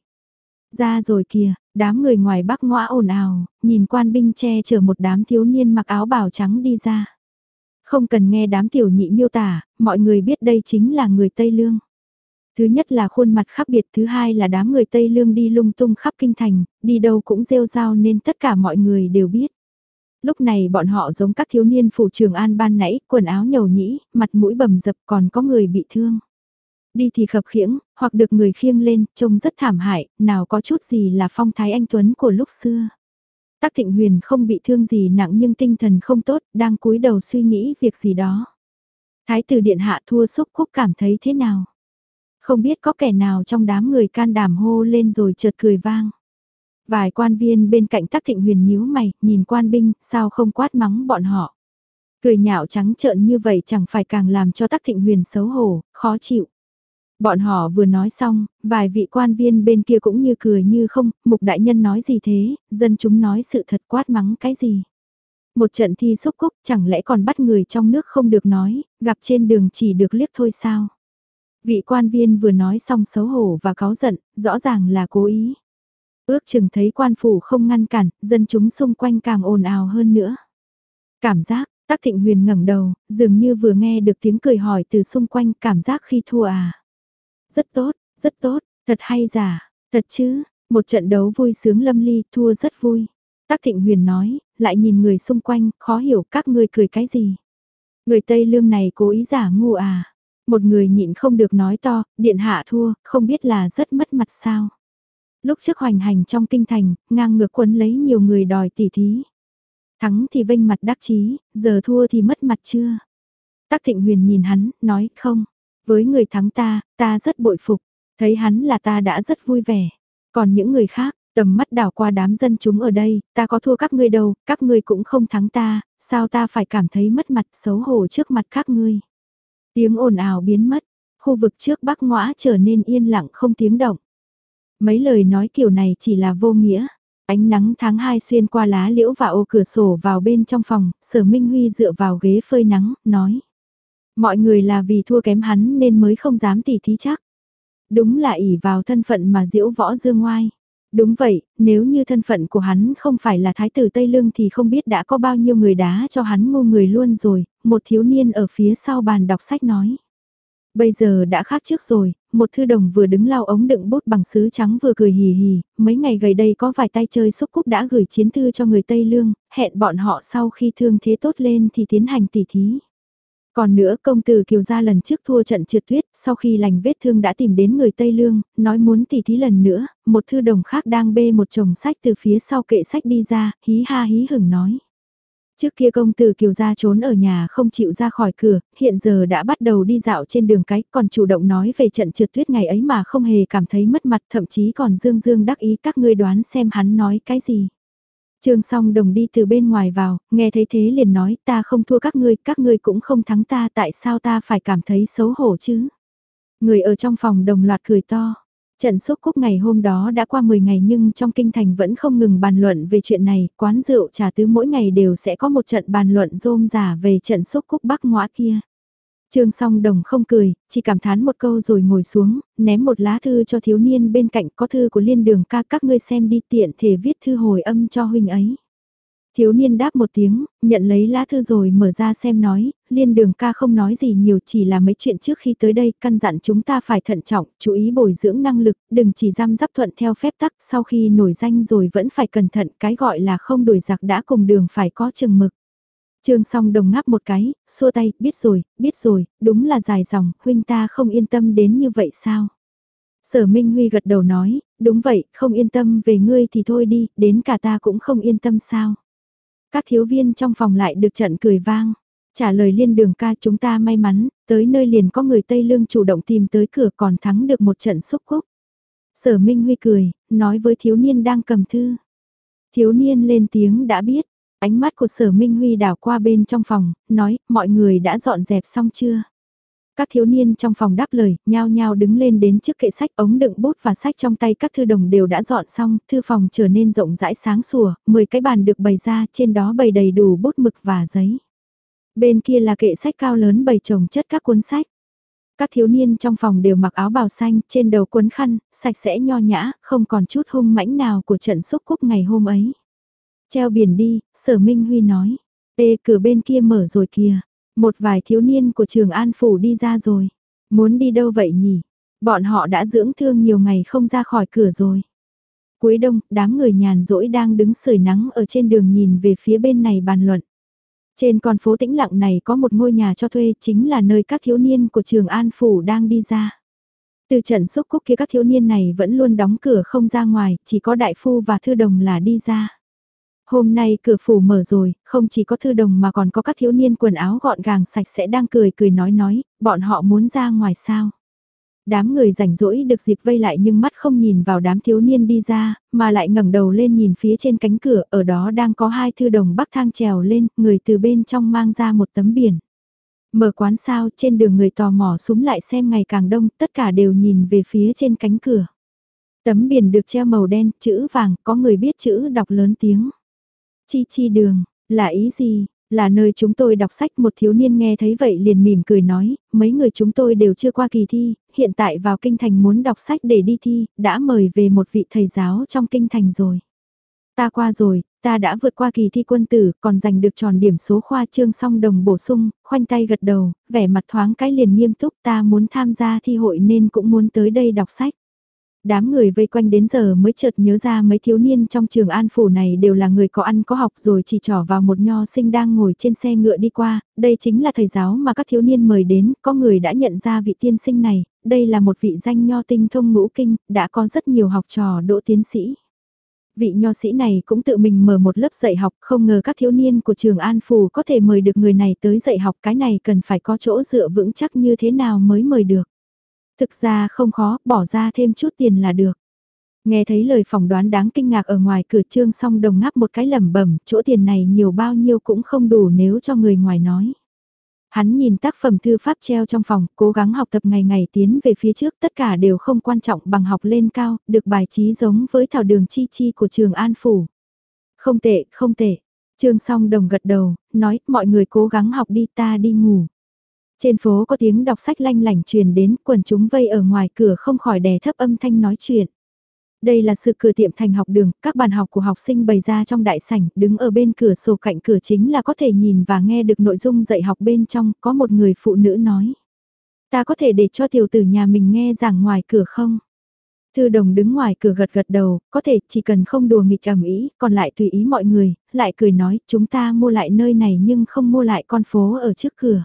A: Ra rồi kìa, đám người ngoài Bắc ngõa ồn ào, nhìn quan binh che chở một đám thiếu niên mặc áo bào trắng đi ra. Không cần nghe đám tiểu nhị miêu tả, mọi người biết đây chính là người Tây Lương. Thứ nhất là khuôn mặt khác biệt, thứ hai là đám người Tây Lương đi lung tung khắp kinh thành, đi đâu cũng rêu rao nên tất cả mọi người đều biết. Lúc này bọn họ giống các thiếu niên phủ Trường An ban nãy, quần áo nhầu nhĩ, mặt mũi bầm dập, còn có người bị thương. Đi thì khập khiễng, hoặc được người khiêng lên, trông rất thảm hại, nào có chút gì là phong thái anh tuấn của lúc xưa. Tắc Thịnh Huyền không bị thương gì nặng nhưng tinh thần không tốt, đang cúi đầu suy nghĩ việc gì đó. Thái tử điện hạ thua xúc cúc cảm thấy thế nào? Không biết có kẻ nào trong đám người can đảm hô lên rồi chợt cười vang. Vài quan viên bên cạnh Tắc Thịnh Huyền nhíu mày, nhìn quan binh, sao không quát mắng bọn họ. Cười nhạo trắng trợn như vậy chẳng phải càng làm cho Tắc Thịnh Huyền xấu hổ, khó chịu. Bọn họ vừa nói xong, vài vị quan viên bên kia cũng như cười như không, Mục đại nhân nói gì thế, dân chúng nói sự thật quát mắng cái gì. Một trận thi xúc cúc chẳng lẽ còn bắt người trong nước không được nói, gặp trên đường chỉ được liếc thôi sao. Vị quan viên vừa nói xong xấu hổ và cáu giận, rõ ràng là cố ý. Ước chừng thấy quan phủ không ngăn cản, dân chúng xung quanh càng ồn ào hơn nữa. Cảm giác, Tắc Thịnh Huyền ngẩng đầu, dường như vừa nghe được tiếng cười hỏi từ xung quanh, cảm giác khi thua à. Rất tốt, rất tốt, thật hay giả, thật chứ, một trận đấu vui sướng lâm ly, thua rất vui. Tắc Thịnh Huyền nói, lại nhìn người xung quanh, khó hiểu các ngươi cười cái gì. Người Tây Lương này cố ý giả ngu à. Một người nhịn không được nói to, điện hạ thua, không biết là rất mất mặt sao. Lúc trước hoành hành trong kinh thành, ngang ngược quấn lấy nhiều người đòi tỉ thí. Thắng thì vênh mặt đắc chí, giờ thua thì mất mặt chưa? Tắc Thịnh Huyền nhìn hắn, nói không. Với người thắng ta, ta rất bội phục. Thấy hắn là ta đã rất vui vẻ. Còn những người khác, tầm mắt đảo qua đám dân chúng ở đây, ta có thua các ngươi đâu, các ngươi cũng không thắng ta, sao ta phải cảm thấy mất mặt xấu hổ trước mặt các ngươi. Tiếng ồn ào biến mất, khu vực trước Bắc ngõa trở nên yên lặng không tiếng động. Mấy lời nói kiểu này chỉ là vô nghĩa. Ánh nắng tháng hai xuyên qua lá liễu và ô cửa sổ vào bên trong phòng, Sở Minh Huy dựa vào ghế phơi nắng, nói. Mọi người là vì thua kém hắn nên mới không dám tỉ thí chắc. Đúng là ỷ vào thân phận mà diễu võ dương ngoai. Đúng vậy, nếu như thân phận của hắn không phải là thái tử Tây Lương thì không biết đã có bao nhiêu người đá cho hắn ngu người luôn rồi, một thiếu niên ở phía sau bàn đọc sách nói. Bây giờ đã khác trước rồi, một thư đồng vừa đứng lau ống đựng bút bằng sứ trắng vừa cười hì hì, mấy ngày gần đây có vài tay chơi xúc cúc đã gửi chiến thư cho người Tây Lương, hẹn bọn họ sau khi thương thế tốt lên thì tiến hành tỉ thí. Còn nữa công tử Kiều Gia lần trước thua trận trượt tuyết, sau khi lành vết thương đã tìm đến người Tây Lương, nói muốn tỉ thí lần nữa, một thư đồng khác đang bê một chồng sách từ phía sau kệ sách đi ra, hí ha hí hửng nói. Trước kia công tử Kiều Gia trốn ở nhà không chịu ra khỏi cửa, hiện giờ đã bắt đầu đi dạo trên đường cái, còn chủ động nói về trận trượt tuyết ngày ấy mà không hề cảm thấy mất mặt, thậm chí còn dương dương đắc ý, các ngươi đoán xem hắn nói cái gì. Trương Song Đồng đi từ bên ngoài vào, nghe thấy thế liền nói, ta không thua các ngươi, các ngươi cũng không thắng ta, tại sao ta phải cảm thấy xấu hổ chứ? Người ở trong phòng đồng loạt cười to. Trận xúc cúc ngày hôm đó đã qua mười ngày nhưng trong kinh thành vẫn không ngừng bàn luận về chuyện này, quán rượu trà tứ mỗi ngày đều sẽ có một trận bàn luận rôm rả về trận xúc cúc Bắc Ngõa kia. Trương Song Đồng không cười, chỉ cảm thán một câu rồi ngồi xuống, ném một lá thư cho thiếu niên bên cạnh, có thư của Liên Đường ca, các ngươi xem đi, tiện thể viết thư hồi âm cho huynh ấy. Thiếu niên đáp một tiếng, nhận lấy lá thư rồi mở ra xem nói, Liên Đường ca không nói gì nhiều, chỉ là mấy chuyện trước khi tới đây, căn dặn chúng ta phải thận trọng, chú ý bồi dưỡng năng lực, đừng chỉ răm rắp thuận theo phép tắc, sau khi nổi danh rồi vẫn phải cẩn thận, cái gọi là không đuổi giặc đã cùng đường phải có chừng mực. Trương Song Đồng ngáp một cái, xua tay, biết rồi, biết rồi, đúng là dài dòng, huynh ta không yên tâm đến như vậy sao? Sở Minh Huy gật đầu nói, đúng vậy, không yên tâm về ngươi thì thôi đi, đến cả ta cũng không yên tâm sao? Các thiếu viên trong phòng lại được trận cười vang. Trả lời Liên Đường ca, chúng ta may mắn, tới nơi liền có người Tây Lương chủ động tìm tới cửa còn thắng được một trận xúc cúc. Sở Minh Huy cười, nói với thiếu niên đang cầm thư. Thiếu niên lên tiếng đã biết, ánh mắt của Sở Minh Huy đảo qua bên trong phòng, nói, mọi người đã dọn dẹp xong chưa? Các thiếu niên trong phòng đáp lời, nhao nhao đứng lên đến trước kệ sách, ống đựng bút và sách trong tay các thư đồng đều đã dọn xong, thư phòng trở nên rộng rãi sáng sủa, mười cái bàn được bày ra, trên đó bày đầy đủ bút mực và giấy. Bên kia là kệ sách cao lớn bày chồng chất các cuốn sách. Các thiếu niên trong phòng đều mặc áo bào xanh, trên đầu quấn khăn, sạch sẽ nho nhã, không còn chút hung mãnh nào của trận xúc cúc ngày hôm ấy. Treo biển đi, Sở Minh Huy nói. Ê, cửa bên kia mở rồi kìa. Một vài thiếu niên của trường An Phủ đi ra rồi. Muốn đi đâu vậy nhỉ? Bọn họ đã dưỡng thương nhiều ngày không ra khỏi cửa rồi. Cuối đông, đám người nhàn rỗi đang đứng sưởi nắng ở trên đường nhìn về phía bên này bàn luận. Trên con phố tĩnh lặng này có một ngôi nhà cho thuê, chính là nơi các thiếu niên của trường An Phủ đang đi ra. Từ trận xúc cúc kia các thiếu niên này vẫn luôn đóng cửa không ra ngoài, chỉ có đại phu và thư đồng là đi ra. Hôm nay cửa phủ mở rồi, không chỉ có thư đồng mà còn có các thiếu niên quần áo gọn gàng sạch sẽ đang cười cười nói nói, bọn họ muốn ra ngoài sao. Đám người rảnh rỗi được dịp vây lại nhưng mắt không nhìn vào đám thiếu niên đi ra, mà lại ngẩng đầu lên nhìn phía trên cánh cửa, ở đó đang có hai thư đồng bắc thang trèo lên, người từ bên trong mang ra một tấm biển. Mở quán sao, trên đường người tò mò súm lại xem ngày càng đông, tất cả đều nhìn về phía trên cánh cửa. Tấm biển được treo màu đen, chữ vàng, có người biết chữ đọc lớn tiếng. Chi chi đường, là ý gì? Là nơi chúng tôi đọc sách. Một thiếu niên nghe thấy vậy liền mỉm cười nói, mấy người chúng tôi đều chưa qua kỳ thi, hiện tại vào kinh thành muốn đọc sách để đi thi, đã mời về một vị thầy giáo trong kinh thành rồi. Ta qua rồi, ta đã vượt qua kỳ thi quân tử, còn giành được tròn điểm số khoa. Trương Song Đồng bổ sung, khoanh tay gật đầu, vẻ mặt thoáng cái liền nghiêm túc, ta muốn tham gia thi hội nên cũng muốn tới đây đọc sách. Đám người vây quanh đến giờ mới chợt nhớ ra mấy thiếu niên trong trường An Phủ này đều là người có ăn có học, rồi chỉ trỏ vào một nho sinh đang ngồi trên xe ngựa đi qua, đây chính là thầy giáo mà các thiếu niên mời đến, có người đã nhận ra vị tiên sinh này, đây là một vị danh nho tinh thông ngũ kinh, đã có rất nhiều học trò đỗ tiến sĩ. Vị nho sĩ này cũng tự mình mở một lớp dạy học, không ngờ các thiếu niên của trường An Phủ có thể mời được người này tới dạy học, cái này cần phải có chỗ dựa vững chắc như thế nào mới mời được. Thực ra không khó, bỏ ra thêm chút tiền là được. Nghe thấy lời phỏng đoán đáng kinh ngạc ở ngoài cửa, Trương Song Đồng ngáp một cái lẩm bẩm, chỗ tiền này nhiều bao nhiêu cũng không đủ nếu cho người ngoài nói. Hắn nhìn tác phẩm thư pháp treo trong phòng, cố gắng học tập ngày ngày tiến về phía trước, tất cả đều không quan trọng bằng học lên cao, được bài trí giống với thảo đường chi chi của trường An Phủ. Không tệ, không tệ. Trương Song Đồng gật đầu, nói, mọi người cố gắng học đi, ta đi ngủ. Trên phố có tiếng đọc sách lanh lảnh truyền đến, quần chúng vây ở ngoài cửa không khỏi đè thấp âm thanh nói chuyện. Đây là sự cửa tiệm thành học đường, các bàn học của học sinh bày ra trong đại sảnh, đứng ở bên cửa sổ cạnh cửa chính là có thể nhìn và nghe được nội dung dạy học bên trong, có một người phụ nữ nói. Ta có thể để cho tiểu tử nhà mình nghe giảng ngoài cửa không? Thư Đồng đứng ngoài cửa gật gật đầu, có thể chỉ cần không đùa nghịch ẩm ý, còn lại tùy ý mọi người, lại cười nói chúng ta mua lại nơi này nhưng không mua lại con phố ở trước cửa.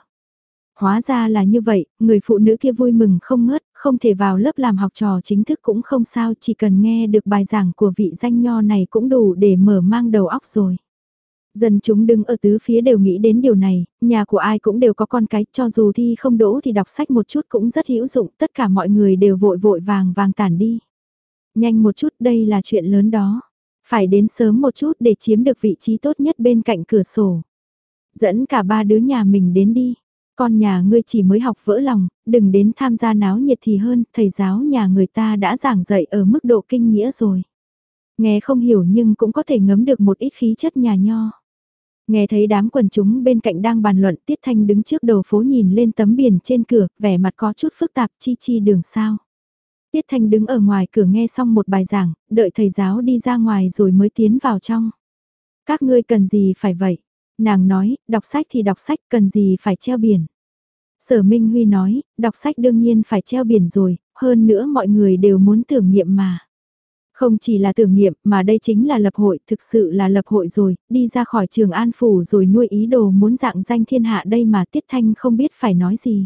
A: Hóa ra là như vậy, người phụ nữ kia vui mừng không ngớt, không thể vào lớp làm học trò chính thức cũng không sao, chỉ cần nghe được bài giảng của vị danh nho này cũng đủ để mở mang đầu óc rồi. Dân chúng đứng ở tứ phía đều nghĩ đến điều này, nhà của ai cũng đều có con cái, cho dù thi không đỗ thì đọc sách một chút cũng rất hữu dụng, tất cả mọi người đều vội vội vàng vàng tản đi. Nhanh một chút, đây là chuyện lớn đó. Phải đến sớm một chút để chiếm được vị trí tốt nhất bên cạnh cửa sổ. Dẫn cả ba đứa nhà mình đến đi. Con nhà ngươi chỉ mới học vỡ lòng, đừng đến tham gia náo nhiệt thì hơn, thầy giáo nhà người ta đã giảng dạy ở mức độ kinh nghĩa rồi. Nghe không hiểu nhưng cũng có thể ngấm được một ít khí chất nhà nho. Nghe thấy đám quần chúng bên cạnh đang bàn luận, Tiết Thanh đứng trước đầu phố nhìn lên tấm biển trên cửa, vẻ mặt có chút phức tạp, chi chi đường sao. Tiết Thanh đứng ở ngoài cửa nghe xong một bài giảng, đợi thầy giáo đi ra ngoài rồi mới tiến vào trong. Các ngươi cần gì phải vậy? Nàng nói, đọc sách thì đọc sách, cần gì phải treo biển. Sở Minh Huy nói, đọc sách đương nhiên phải treo biển rồi, hơn nữa mọi người đều muốn tưởng niệm mà. Không chỉ là tưởng niệm mà đây chính là lập hội, thực sự là lập hội rồi, đi ra khỏi Trường An Phủ rồi nuôi ý đồ muốn dạng danh thiên hạ đây mà Tiết Thanh không biết phải nói gì.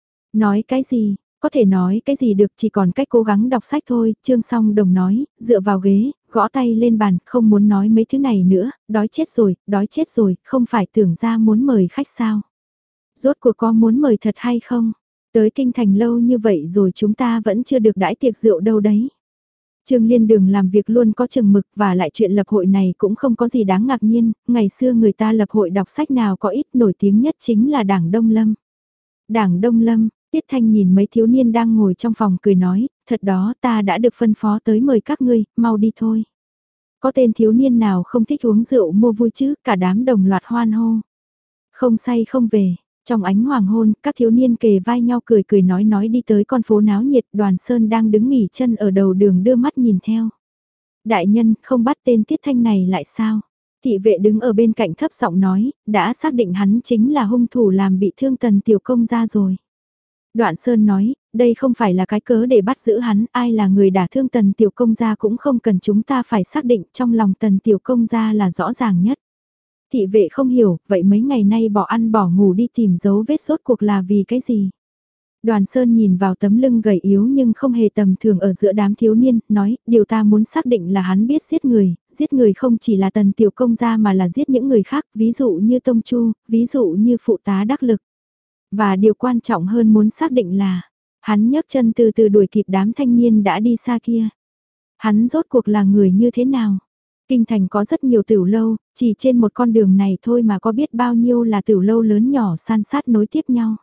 A: Nói cái gì, có thể nói cái gì được, chỉ còn cách cố gắng đọc sách thôi, Trương Song Đồng nói, dựa vào ghế, gõ tay lên bàn, không muốn nói mấy thứ này nữa, đói chết rồi, đói chết rồi, không phải tưởng ra muốn mời khách sao. Rốt cuộc có muốn mời thật hay không? Tới kinh thành lâu như vậy rồi chúng ta vẫn chưa được đãi tiệc rượu đâu đấy. Trương Liên Đường làm việc luôn có chừng mực và lại chuyện lập hội này cũng không có gì đáng ngạc nhiên, ngày xưa người ta lập hội đọc sách nào có ít nổi tiếng nhất chính là Đảng Đông Lâm. Đảng Đông Lâm, Tiết Thanh nhìn mấy thiếu niên đang ngồi trong phòng cười nói, thật đó ta đã được phân phó tới mời các ngươi, mau đi thôi. Có tên thiếu niên nào không thích uống rượu mua vui chứ, cả đám đồng loạt hoan hô. Không say không về, trong ánh hoàng hôn, các thiếu niên kề vai nhau cười cười nói nói đi tới con phố náo nhiệt, Đoàn Sơn đang đứng nghỉ chân ở đầu đường đưa mắt nhìn theo. Đại nhân, không bắt tên Tiết Thanh này lại sao? Thị vệ đứng ở bên cạnh thấp giọng nói, đã xác định hắn chính là hung thủ làm bị thương Tần Tiểu Công gia rồi. Đoạn Sơn nói, đây không phải là cái cớ để bắt giữ hắn, ai là người đả thương Tần Tiểu Công gia cũng không cần chúng ta phải xác định, trong lòng Tần Tiểu Công gia là rõ ràng nhất. Thị vệ không hiểu, vậy mấy ngày nay bỏ ăn bỏ ngủ đi tìm dấu vết rốt cuộc là vì cái gì? Đoàn Sơn nhìn vào tấm lưng gầy yếu nhưng không hề tầm thường ở giữa đám thiếu niên, nói, điều ta muốn xác định là hắn biết giết người, giết người không chỉ là Tần Tiểu Công gia mà là giết những người khác, ví dụ như Tông Chu, ví dụ như phụ tá đắc lực. Và điều quan trọng hơn muốn xác định là, hắn nhấc chân từ từ đuổi kịp đám thanh niên đã đi xa kia. Hắn rốt cuộc là người như thế nào? Kinh thành có rất nhiều tiểu lâu, chỉ trên một con đường này thôi mà có biết bao nhiêu là tiểu lâu lớn nhỏ san sát nối tiếp nhau.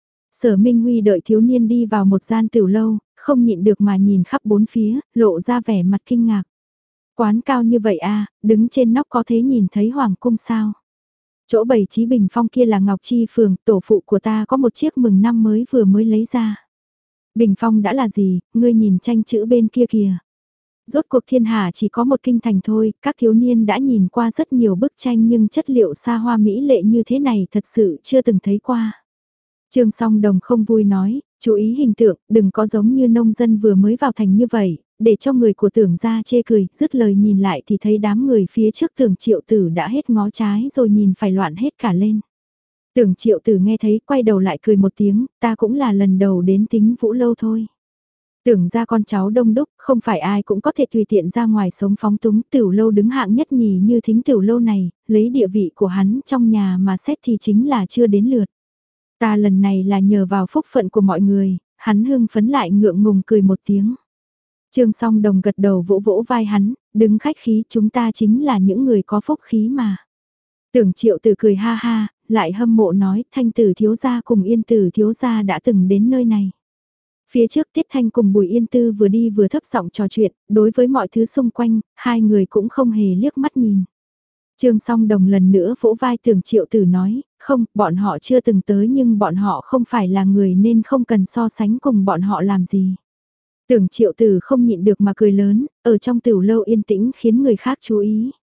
A: Sở Minh Huy đợi thiếu niên đi vào một gian tiểu lâu, không nhịn được mà nhìn khắp bốn phía, lộ ra vẻ mặt kinh ngạc. Quán cao như vậy à, đứng trên nóc có thể nhìn thấy hoàng cung sao? Chỗ bày trí bình phong kia là Ngọc Chi Phường, tổ phụ của ta có một chiếc mừng năm mới vừa mới lấy ra. Bình phong đã là gì, ngươi nhìn tranh chữ bên kia kìa. Rốt cuộc thiên hạ chỉ có một kinh thành thôi, các thiếu niên đã nhìn qua rất nhiều bức tranh nhưng chất liệu xa hoa mỹ lệ như thế này thật sự chưa từng thấy qua. Trương Song Đồng không vui nói, chú ý hình tượng, đừng có giống như nông dân vừa mới vào thành như vậy, để cho người của Tưởng gia chê cười, dứt lời nhìn lại thì thấy đám người phía trước Tưởng Triệu Tử đã hết ngó trái rồi nhìn phải loạn hết cả lên. Tưởng Triệu Tử nghe thấy quay đầu lại cười một tiếng, ta cũng là lần đầu đến Tính Vũ lâu thôi. Tưởng ra con cháu đông đúc, không phải ai cũng có thể tùy tiện ra ngoài sống phóng túng, tiểu lâu đứng hạng nhất nhì như Thính tiểu lâu này, lấy địa vị của hắn trong nhà mà xét thì chính là chưa đến lượt. Ta lần này là nhờ vào phúc phận của mọi người, hắn hưng phấn lại ngượng ngùng cười một tiếng. Trương Song Đồng gật đầu vỗ vỗ vai hắn, đứng khách khí, chúng ta chính là những người có phúc khí mà. Tưởng Triệu Tử cười ha ha, lại hâm mộ nói Thanh Tử thiếu gia cùng Yên Tử thiếu gia đã từng đến nơi này. Phía trước Tiết Thanh cùng Bùi Yên Tư vừa đi vừa thấp giọng trò chuyện, đối với mọi thứ xung quanh, hai người cũng không hề liếc mắt nhìn. Trương Song Đồng lần nữa vỗ vai Tưởng Triệu Tử nói, không, bọn họ chưa từng tới nhưng bọn họ không phải là người nên không cần so sánh cùng bọn họ làm gì. Tưởng Triệu Tử không nhịn được mà cười lớn, ở trong tiểu lâu yên tĩnh khiến người khác chú ý.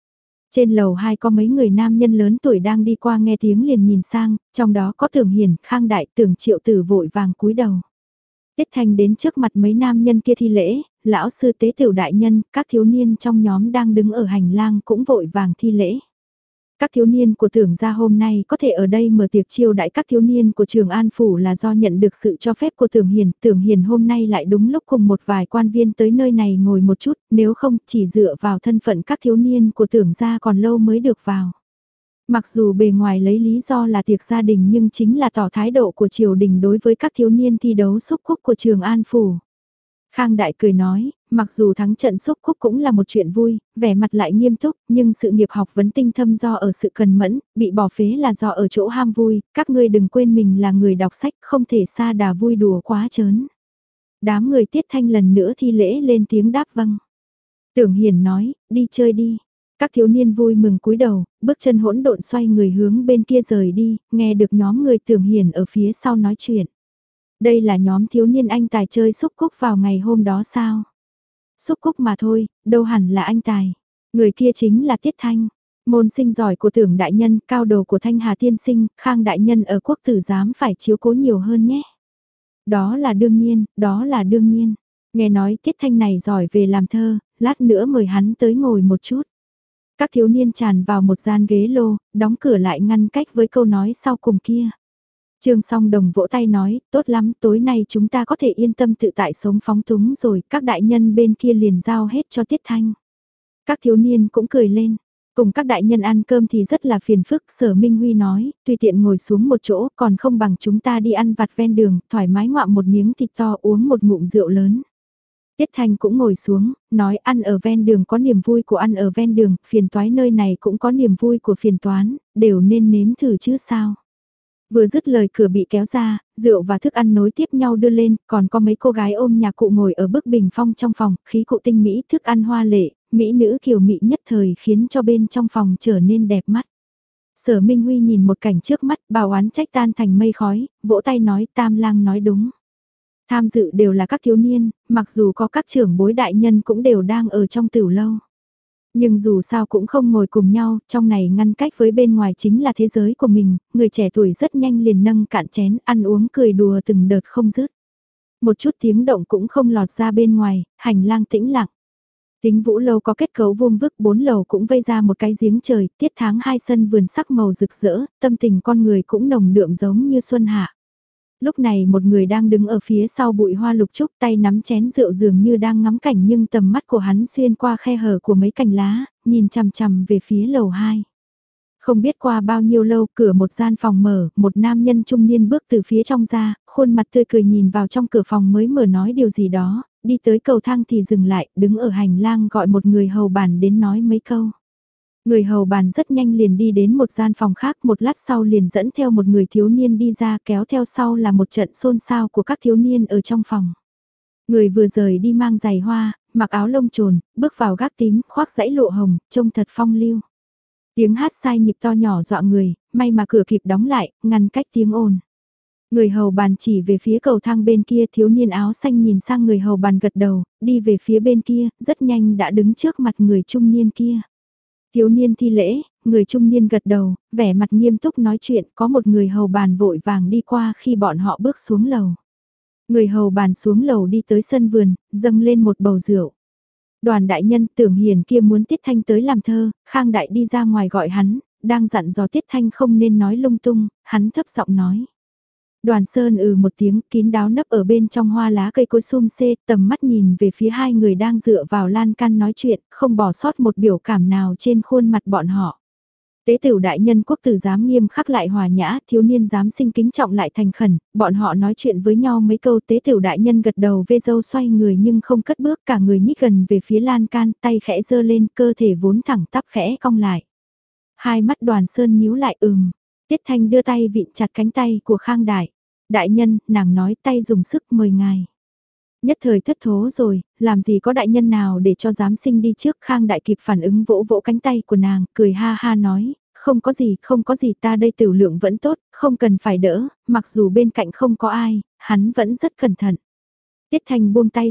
A: Trên lầu hai có mấy người nam nhân lớn tuổi đang đi qua nghe tiếng liền nhìn sang, trong đó có Tưởng Hiền, Khang Đại, Tưởng Triệu Tử vội vàng cúi đầu. Tiết Thanh đến trước mặt mấy nam nhân kia thi lễ, lão sư tế tiểu đại nhân, các thiếu niên trong nhóm đang đứng ở hành lang cũng vội vàng thi lễ. Các thiếu niên của Tưởng gia hôm nay có thể ở đây mở tiệc chiêu đãi các thiếu niên của Trường An Phủ là do nhận được sự cho phép của Tưởng Hiền. Tưởng Hiền hôm nay lại đúng lúc cùng một vài quan viên tới nơi này ngồi một chút, nếu không chỉ dựa vào thân phận các thiếu niên của Tưởng gia còn lâu mới được vào. Mặc dù bề ngoài lấy lý do là tiệc gia đình nhưng chính là tỏ thái độ của triều đình đối với các thiếu niên thi đấu xúc cúc của Trường An Phủ. Khang Đại cười nói, mặc dù thắng trận xúc cúc cũng là một chuyện vui, vẻ mặt lại nghiêm túc, nhưng sự nghiệp học vấn tinh thâm do ở sự cần mẫn, bị bỏ phế là do ở chỗ ham vui, các ngươi đừng quên mình là người đọc sách, không thể xa đà vui đùa quá trớn. Đám người Tiết Thanh lần nữa thi lễ lên tiếng đáp vâng. Tưởng Hiền nói, đi chơi đi. Các thiếu niên vui mừng cúi đầu, bước chân hỗn độn xoay người hướng bên kia rời đi, nghe được nhóm người Tưởng Hiền ở phía sau nói chuyện. Đây là nhóm thiếu niên anh tài chơi xúc cúc vào ngày hôm đó sao? Xúc cúc mà thôi, đâu hẳn là anh tài. Người kia chính là Tiết Thanh, môn sinh giỏi của Tưởng đại nhân, cao đồ của Thanh Hà tiên sinh, Khang đại nhân ở quốc tử giám phải chiếu cố nhiều hơn nhé. Đó là đương nhiên, đó là đương nhiên. Nghe nói Tiết Thanh này giỏi về làm thơ, lát nữa mời hắn tới ngồi một chút. Các thiếu niên tràn vào một gian ghế lô, đóng cửa lại ngăn cách với câu nói sau cùng kia. Trương Song Đồng vỗ tay nói, tốt lắm, tối nay chúng ta có thể yên tâm tự tại sống phóng túng rồi, các đại nhân bên kia liền giao hết cho Tiết Thanh. Các thiếu niên cũng cười lên, cùng các đại nhân ăn cơm thì rất là phiền phức, Sở Minh Huy nói, tùy tiện ngồi xuống một chỗ còn không bằng chúng ta đi ăn vặt ven đường, thoải mái ngoạm một miếng thịt to uống một ngụm rượu lớn. Tiết Thanh cũng ngồi xuống, nói ăn ở ven đường có niềm vui của ăn ở ven đường, phiền toái nơi này cũng có niềm vui của phiền toán, đều nên nếm thử chứ sao. Vừa dứt lời cửa bị kéo ra, rượu và thức ăn nối tiếp nhau đưa lên, còn có mấy cô gái ôm nhà cụ ngồi ở bức bình phong trong phòng, khí cụ tinh mỹ, thức ăn hoa lệ, mỹ nữ kiều mỹ nhất thời khiến cho bên trong phòng trở nên đẹp mắt. Sở Minh Huy nhìn một cảnh trước mắt, bảo oán trách tan thành mây khói, vỗ tay nói Tam Lang nói đúng. Tham dự đều là các thiếu niên, mặc dù có các trưởng bối đại nhân cũng đều đang ở trong tửu lâu. Nhưng dù sao cũng không ngồi cùng nhau, trong này ngăn cách với bên ngoài chính là thế giới của mình, người trẻ tuổi rất nhanh liền nâng cạn chén, ăn uống cười đùa từng đợt không dứt. Một chút tiếng động cũng không lọt ra bên ngoài, hành lang tĩnh lặng. Tính Vũ lâu có kết cấu vuông vức, bốn lầu cũng vây ra một cái giếng trời, tiết tháng hai sân vườn sắc màu rực rỡ, tâm tình con người cũng nồng đượm giống như xuân hạ. Lúc này một người đang đứng ở phía sau bụi hoa lục trúc, tay nắm chén rượu dường như đang ngắm cảnh, nhưng tầm mắt của hắn xuyên qua khe hở của mấy cành lá, nhìn chằm chằm về phía lầu hai. Không biết qua bao nhiêu lâu, cửa một gian phòng mở, một nam nhân trung niên bước từ phía trong ra, khuôn mặt tươi cười nhìn vào trong cửa phòng mới mở nói điều gì đó, đi tới cầu thang thì dừng lại, đứng ở hành lang gọi một người hầu bàn đến nói mấy câu. Người hầu bàn rất nhanh liền đi đến một gian phòng khác, một lát sau liền dẫn theo một người thiếu niên đi ra, kéo theo sau là một trận xôn xao của các thiếu niên ở trong phòng. Người vừa rời đi mang giày hoa, mặc áo lông trồn, bước vào gác tím, khoác dãy lụa hồng, trông thật phong lưu. Tiếng hát sai nhịp to nhỏ dọa người, may mà cửa kịp đóng lại, ngăn cách tiếng ồn. Người hầu bàn chỉ về phía cầu thang bên kia, thiếu niên áo xanh nhìn sang người hầu bàn gật đầu, đi về phía bên kia, rất nhanh đã đứng trước mặt người trung niên kia. Thiếu niên thi lễ, người trung niên gật đầu, vẻ mặt nghiêm túc nói chuyện, có một người hầu bàn vội vàng đi qua khi bọn họ bước xuống lầu. Người hầu bàn xuống lầu đi tới sân vườn, dâng lên một bầu rượu. Đoàn đại nhân Tưởng Hiền kia muốn Tiết Thanh tới làm thơ, Khang Đại đi ra ngoài gọi hắn, đang dặn dò Tiết Thanh không nên nói lung tung, hắn thấp giọng nói. Đoàn Sơn ừ một tiếng, kín đáo nấp ở bên trong hoa lá cây cối sum xê, tầm mắt nhìn về phía hai người đang dựa vào lan can nói chuyện, không bỏ sót một biểu cảm nào trên khuôn mặt bọn họ. Tế tửu đại nhân quốc tử giám nghiêm khắc lại hòa nhã, thiếu niên giám sinh kính trọng lại thành khẩn, bọn họ nói chuyện với nhau mấy câu, tế tửu đại nhân gật đầu vê dâu xoay người nhưng không cất bước, cả người nhích gần về phía lan can, tay khẽ giơ lên, cơ thể vốn thẳng tắp khẽ cong lại. Hai mắt Đoàn Sơn nhíu lại ừm. Tiết Thanh đưa tay vịn chặt cánh tay của Khang Đại. Đại nhân, nàng nói tay dùng sức mời ngài. Nhất thời thất thố rồi, làm gì có đại nhân nào để cho giám sinh đi trước. Khang Đại kịp phản ứng vỗ vỗ cánh tay của nàng, cười ha ha nói, không có gì, không có gì, ta đây tiểu lượng vẫn tốt, không cần phải đỡ, mặc dù bên cạnh không có ai, hắn vẫn rất cẩn thận. Tiết Thanh buông tay ra,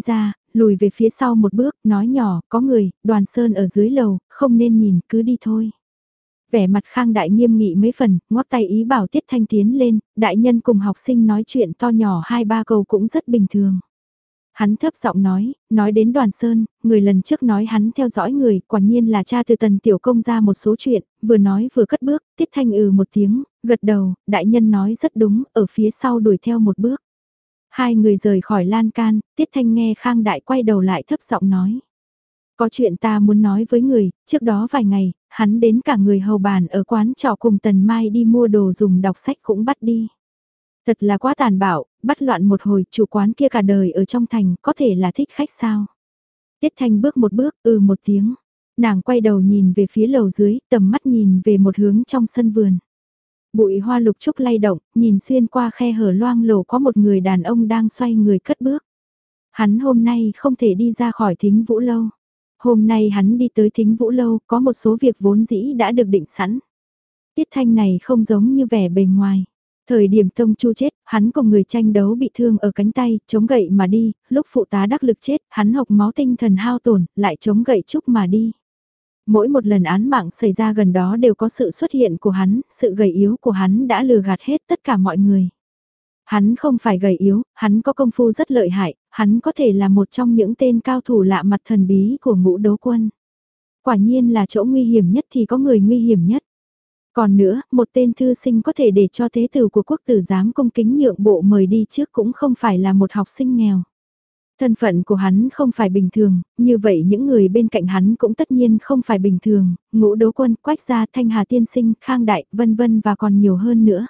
A: lùi về phía sau một bước, nói nhỏ, có người, Đoàn Sơn ở dưới lầu, không nên nhìn, cứ đi thôi. Vẻ mặt Khang Đại nghiêm nghị mấy phần, ngoắc tay ý bảo Tiết Thanh tiến lên, đại nhân cùng học sinh nói chuyện to nhỏ hai ba câu cũng rất bình thường. Hắn thấp giọng nói, nói đến Đoàn Sơn, người lần trước nói hắn theo dõi người, quả nhiên là cha từ Tần Tiểu Công ra một số chuyện, vừa nói vừa cất bước, Tiết Thanh ừ một tiếng, gật đầu, đại nhân nói rất đúng, ở phía sau đuổi theo một bước. Hai người rời khỏi lan can, Tiết Thanh nghe Khang Đại quay đầu lại thấp giọng nói. Có chuyện ta muốn nói với người, trước đó vài ngày, hắn đến cả người hầu bàn ở quán trọ cùng Tần Mai đi mua đồ dùng đọc sách cũng bắt đi. Thật là quá tàn bạo, bắt loạn một hồi, chủ quán kia cả đời ở trong thành, có thể là thích khách sao? Tiết Thanh bước một bước, ừ một tiếng. Nàng quay đầu nhìn về phía lầu dưới, tầm mắt nhìn về một hướng trong sân vườn. Bụi hoa lục trúc lay động, nhìn xuyên qua khe hở loang lổ có một người đàn ông đang xoay người cất bước. Hắn hôm nay không thể đi ra khỏi Thính Vũ Lâu. Hôm nay hắn đi tới Thính Vũ Lâu, có một số việc vốn dĩ đã được định sẵn. Tiết Thanh này không giống như vẻ bề ngoài. Thời điểm Tông Chu chết, hắn cùng người tranh đấu bị thương ở cánh tay, chống gậy mà đi, lúc phụ tá đắc lực chết, hắn hộc máu tinh thần hao tổn, lại chống gậy trúc mà đi. Mỗi một lần án mạng xảy ra gần đó đều có sự xuất hiện của hắn, sự gầy yếu của hắn đã lừa gạt hết tất cả mọi người. Hắn không phải gầy yếu, hắn có công phu rất lợi hại, hắn có thể là một trong những tên cao thủ lạ mặt thần bí của Ngũ Đố Quân. Quả nhiên là chỗ nguy hiểm nhất thì có người nguy hiểm nhất. Còn nữa, một tên thư sinh có thể để cho tế tử của quốc tử giám cung kính nhượng bộ mời đi trước cũng không phải là một học sinh nghèo. Thân phận của hắn không phải bình thường, như vậy những người bên cạnh hắn cũng tất nhiên không phải bình thường, Ngũ Đố Quân, Quách Gia, Thanh Hà Tiên Sinh, Khang Đại, vân vân và còn nhiều hơn nữa.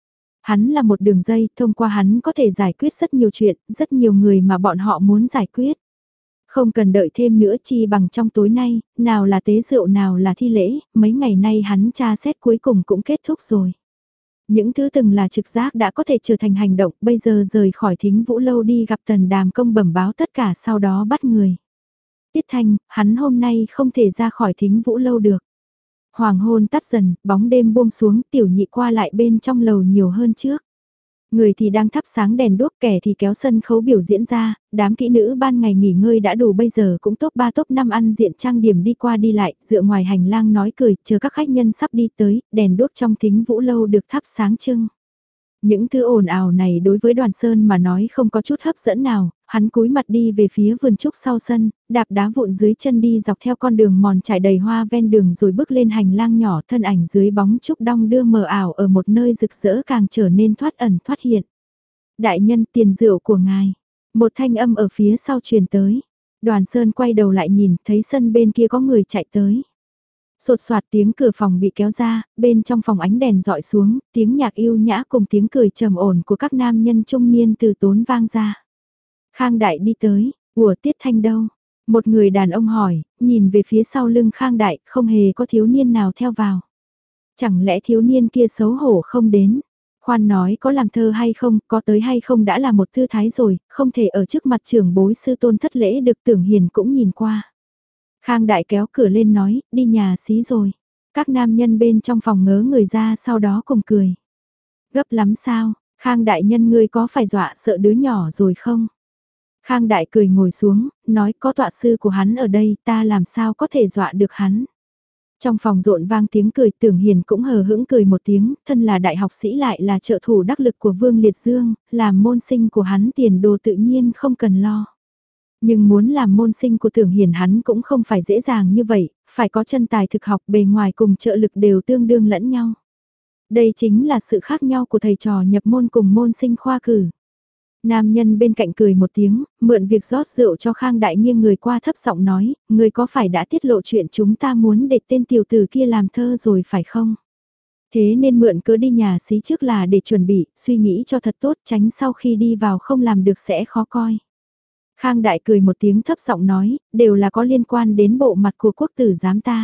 A: Hắn là một đường dây, thông qua hắn có thể giải quyết rất nhiều chuyện, rất nhiều người mà bọn họ muốn giải quyết. Không cần đợi thêm nữa chi bằng trong tối nay, nào là tế rượu nào là thi lễ, mấy ngày nay hắn tra xét cuối cùng cũng kết thúc rồi. Những thứ từng là trực giác đã có thể trở thành hành động, bây giờ rời khỏi Thính Vũ Lâu đi gặp Tần Đàm Công bẩm báo tất cả sau đó bắt người. Tiết Thanh, hắn hôm nay không thể ra khỏi Thính Vũ Lâu được. Hoàng hôn tắt dần, bóng đêm buông xuống, tiểu nhị qua lại bên trong lầu nhiều hơn trước. Người thì đang thắp sáng đèn đuốc, kẻ thì kéo sân khấu biểu diễn ra, đám kỹ nữ ban ngày nghỉ ngơi đã đủ, bây giờ cũng top ba top năm ăn diện trang điểm đi qua đi lại, dựa ngoài hành lang nói cười, chờ các khách nhân sắp đi tới, đèn đuốc trong Thính Vũ Lâu được thắp sáng trưng. Những thứ ồn ào này đối với Đoàn Sơn mà nói không có chút hấp dẫn nào, hắn cúi mặt đi về phía vườn trúc sau sân, đạp đá vụn dưới chân đi dọc theo con đường mòn trải đầy hoa ven đường rồi bước lên hành lang nhỏ, thân ảnh dưới bóng trúc đong đưa mờ ảo ở một nơi rực rỡ càng trở nên thoát ẩn thoát hiện. Đại nhân, tiền rượu của ngài. Một thanh âm ở phía sau truyền tới. Đoàn Sơn quay đầu lại nhìn, thấy sân bên kia có người chạy tới. Sột soạt tiếng cửa phòng bị kéo ra, bên trong phòng ánh đèn dọi xuống, tiếng nhạc yêu nhã cùng tiếng cười trầm ổn của các nam nhân trung niên từ tốn vang ra. Khang Đại đi tới, ủa Tiết Thanh đâu? Một người đàn ông hỏi, nhìn về phía sau lưng Khang Đại, không hề có thiếu niên nào theo vào. Chẳng lẽ thiếu niên kia xấu hổ không đến? Khoan nói có làm thơ hay không, có tới hay không đã là một thư thái rồi, không thể ở trước mặt trưởng bối sư tôn thất lễ được. Tưởng Hiền cũng nhìn qua. Khang Đại kéo cửa lên nói, đi nhà xí rồi. Các nam nhân bên trong phòng ngớ người ra sau đó cùng cười. Gấp lắm sao, Khang Đại nhân ngươi có phải dọa sợ đứa nhỏ rồi không? Khang Đại cười ngồi xuống, nói có tọa sư của hắn ở đây, ta làm sao có thể dọa được hắn. Trong phòng rộn vang tiếng cười, Tưởng Hiền cũng hờ hững cười một tiếng, thân là đại học sĩ lại là trợ thủ đắc lực của Vương Liệt Dương, làm môn sinh của hắn tiền đồ tự nhiên không cần lo. Nhưng muốn làm môn sinh của Tưởng Hiền hắn cũng không phải dễ dàng như vậy, phải có chân tài thực học, bề ngoài cùng trợ lực đều tương đương lẫn nhau. Đây chính là sự khác nhau của thầy trò nhập môn cùng môn sinh khoa cử. Nam nhân bên cạnh cười một tiếng, mượn việc rót rượu cho Khang Đại nghiêng người qua thấp giọng nói, người có phải đã tiết lộ chuyện chúng ta muốn để tên tiểu tử kia làm thơ rồi phải không? Thế nên mượn cớ đi nhà xí trước là để chuẩn bị, suy nghĩ cho thật tốt, tránh sau khi đi vào không làm được sẽ khó coi. Khang Đại cười một tiếng thấp giọng nói, đều là có liên quan đến bộ mặt của quốc tử giám ta.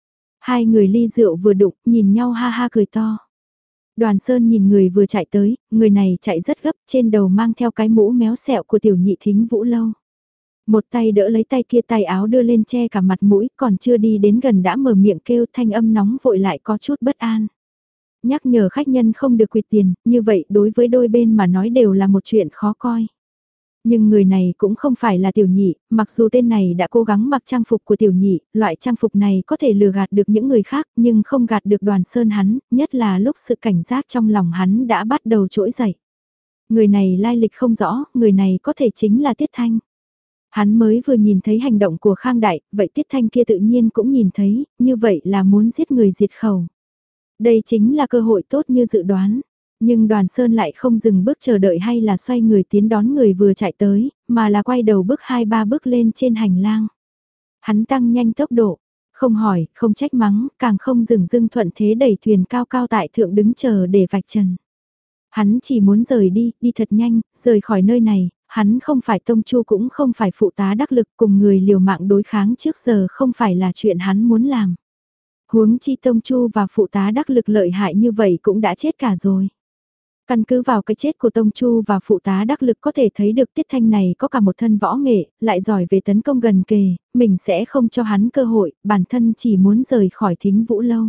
A: Hai người ly rượu vừa đụng, nhìn nhau ha ha cười to. Đoàn Sơn nhìn người vừa chạy tới, người này chạy rất gấp, trên đầu mang theo cái mũ méo sẹo của tiểu nhị Thính Vũ Lâu. Một tay đỡ lấy tay kia, tay áo đưa lên che cả mặt mũi, còn chưa đi đến gần đã mở miệng kêu, thanh âm nóng vội lại có chút bất an. Nhắc nhở khách nhân không được quỵt tiền, như vậy đối với đôi bên mà nói đều là một chuyện khó coi. Nhưng người này cũng không phải là tiểu nhị, mặc dù tên này đã cố gắng mặc trang phục của tiểu nhị, loại trang phục này có thể lừa gạt được những người khác nhưng không gạt được Đoàn Sơn hắn, nhất là lúc sự cảnh giác trong lòng hắn đã bắt đầu trỗi dậy. Người này lai lịch không rõ, người này có thể chính là Tiết Thanh. Hắn mới vừa nhìn thấy hành động của Khang Đại, vậy Tiết Thanh kia tự nhiên cũng nhìn thấy, như vậy là muốn giết người diệt khẩu. Đây chính là cơ hội tốt như dự đoán. Nhưng Đoàn Sơn lại không dừng bước chờ đợi hay là xoay người tiến đón người vừa chạy tới, mà là quay đầu bước hai ba bước lên trên hành lang. Hắn tăng nhanh tốc độ, không hỏi, không trách mắng, càng không dừng dưng thuận thế đẩy thuyền cao cao tại thượng đứng chờ để vạch trần. Hắn chỉ muốn rời đi, đi thật nhanh, rời khỏi nơi này, hắn không phải tông chu cũng không phải phụ tá đắc lực cùng người liều mạng đối kháng trước giờ không phải là chuyện hắn muốn làm. Huống chi tông chu và phụ tá đắc lực lợi hại như vậy cũng đã chết cả rồi. Căn cứ vào cái chết của Tông Chu và phụ tá đắc lực có thể thấy được Tiết Thanh này có cả một thân võ nghệ, lại giỏi về tấn công gần kề, mình sẽ không cho hắn cơ hội, bản thân chỉ muốn rời khỏi Thính Vũ Lâu.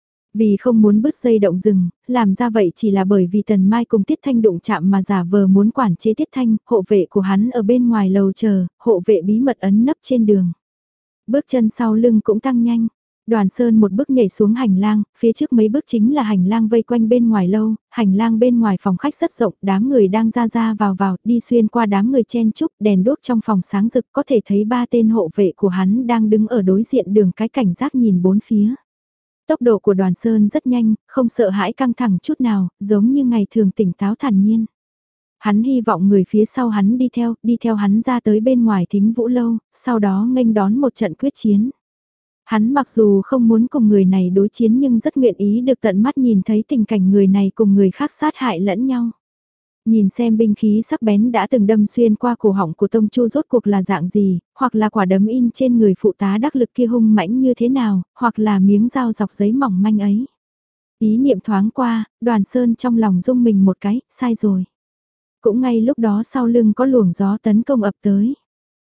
A: Vì không muốn bứt dây động rừng, làm ra vậy chỉ là bởi vì Tần Mai cùng Tiết Thanh đụng chạm mà giả vờ muốn quản chế Tiết Thanh, hộ vệ của hắn ở bên ngoài lầu chờ, hộ vệ bí mật ấn nấp trên đường. Bước chân sau lưng cũng tăng nhanh. Đoàn Sơn một bước nhảy xuống hành lang, phía trước mấy bước chính là hành lang vây quanh bên ngoài lâu, hành lang bên ngoài phòng khách rất rộng, đám người đang ra ra vào vào, đi xuyên qua đám người chen chúc, đèn đốt trong phòng sáng rực có thể thấy ba tên hộ vệ của hắn đang đứng ở đối diện đường cái cảnh giác nhìn bốn phía. Tốc độ của Đoàn Sơn rất nhanh, không sợ hãi căng thẳng chút nào, giống như ngày thường tỉnh táo thản nhiên. Hắn hy vọng người phía sau hắn đi theo, đi theo hắn ra tới bên ngoài Thính Vũ Lâu, sau đó nghênh đón một trận quyết chiến. Hắn mặc dù không muốn cùng người này đối chiến nhưng rất nguyện ý được tận mắt nhìn thấy tình cảnh người này cùng người khác sát hại lẫn nhau. Nhìn xem binh khí sắc bén đã từng đâm xuyên qua cổ họng của Tông Chu rốt cuộc là dạng gì, hoặc là quả đấm in trên người phụ tá đắc lực kia hung mãnh như thế nào, hoặc là miếng dao dọc giấy mỏng manh ấy. Ý niệm thoáng qua, Đoàn Sơn trong lòng rung mình một cái, sai rồi. Cũng ngay lúc đó sau lưng có luồng gió tấn công ập tới.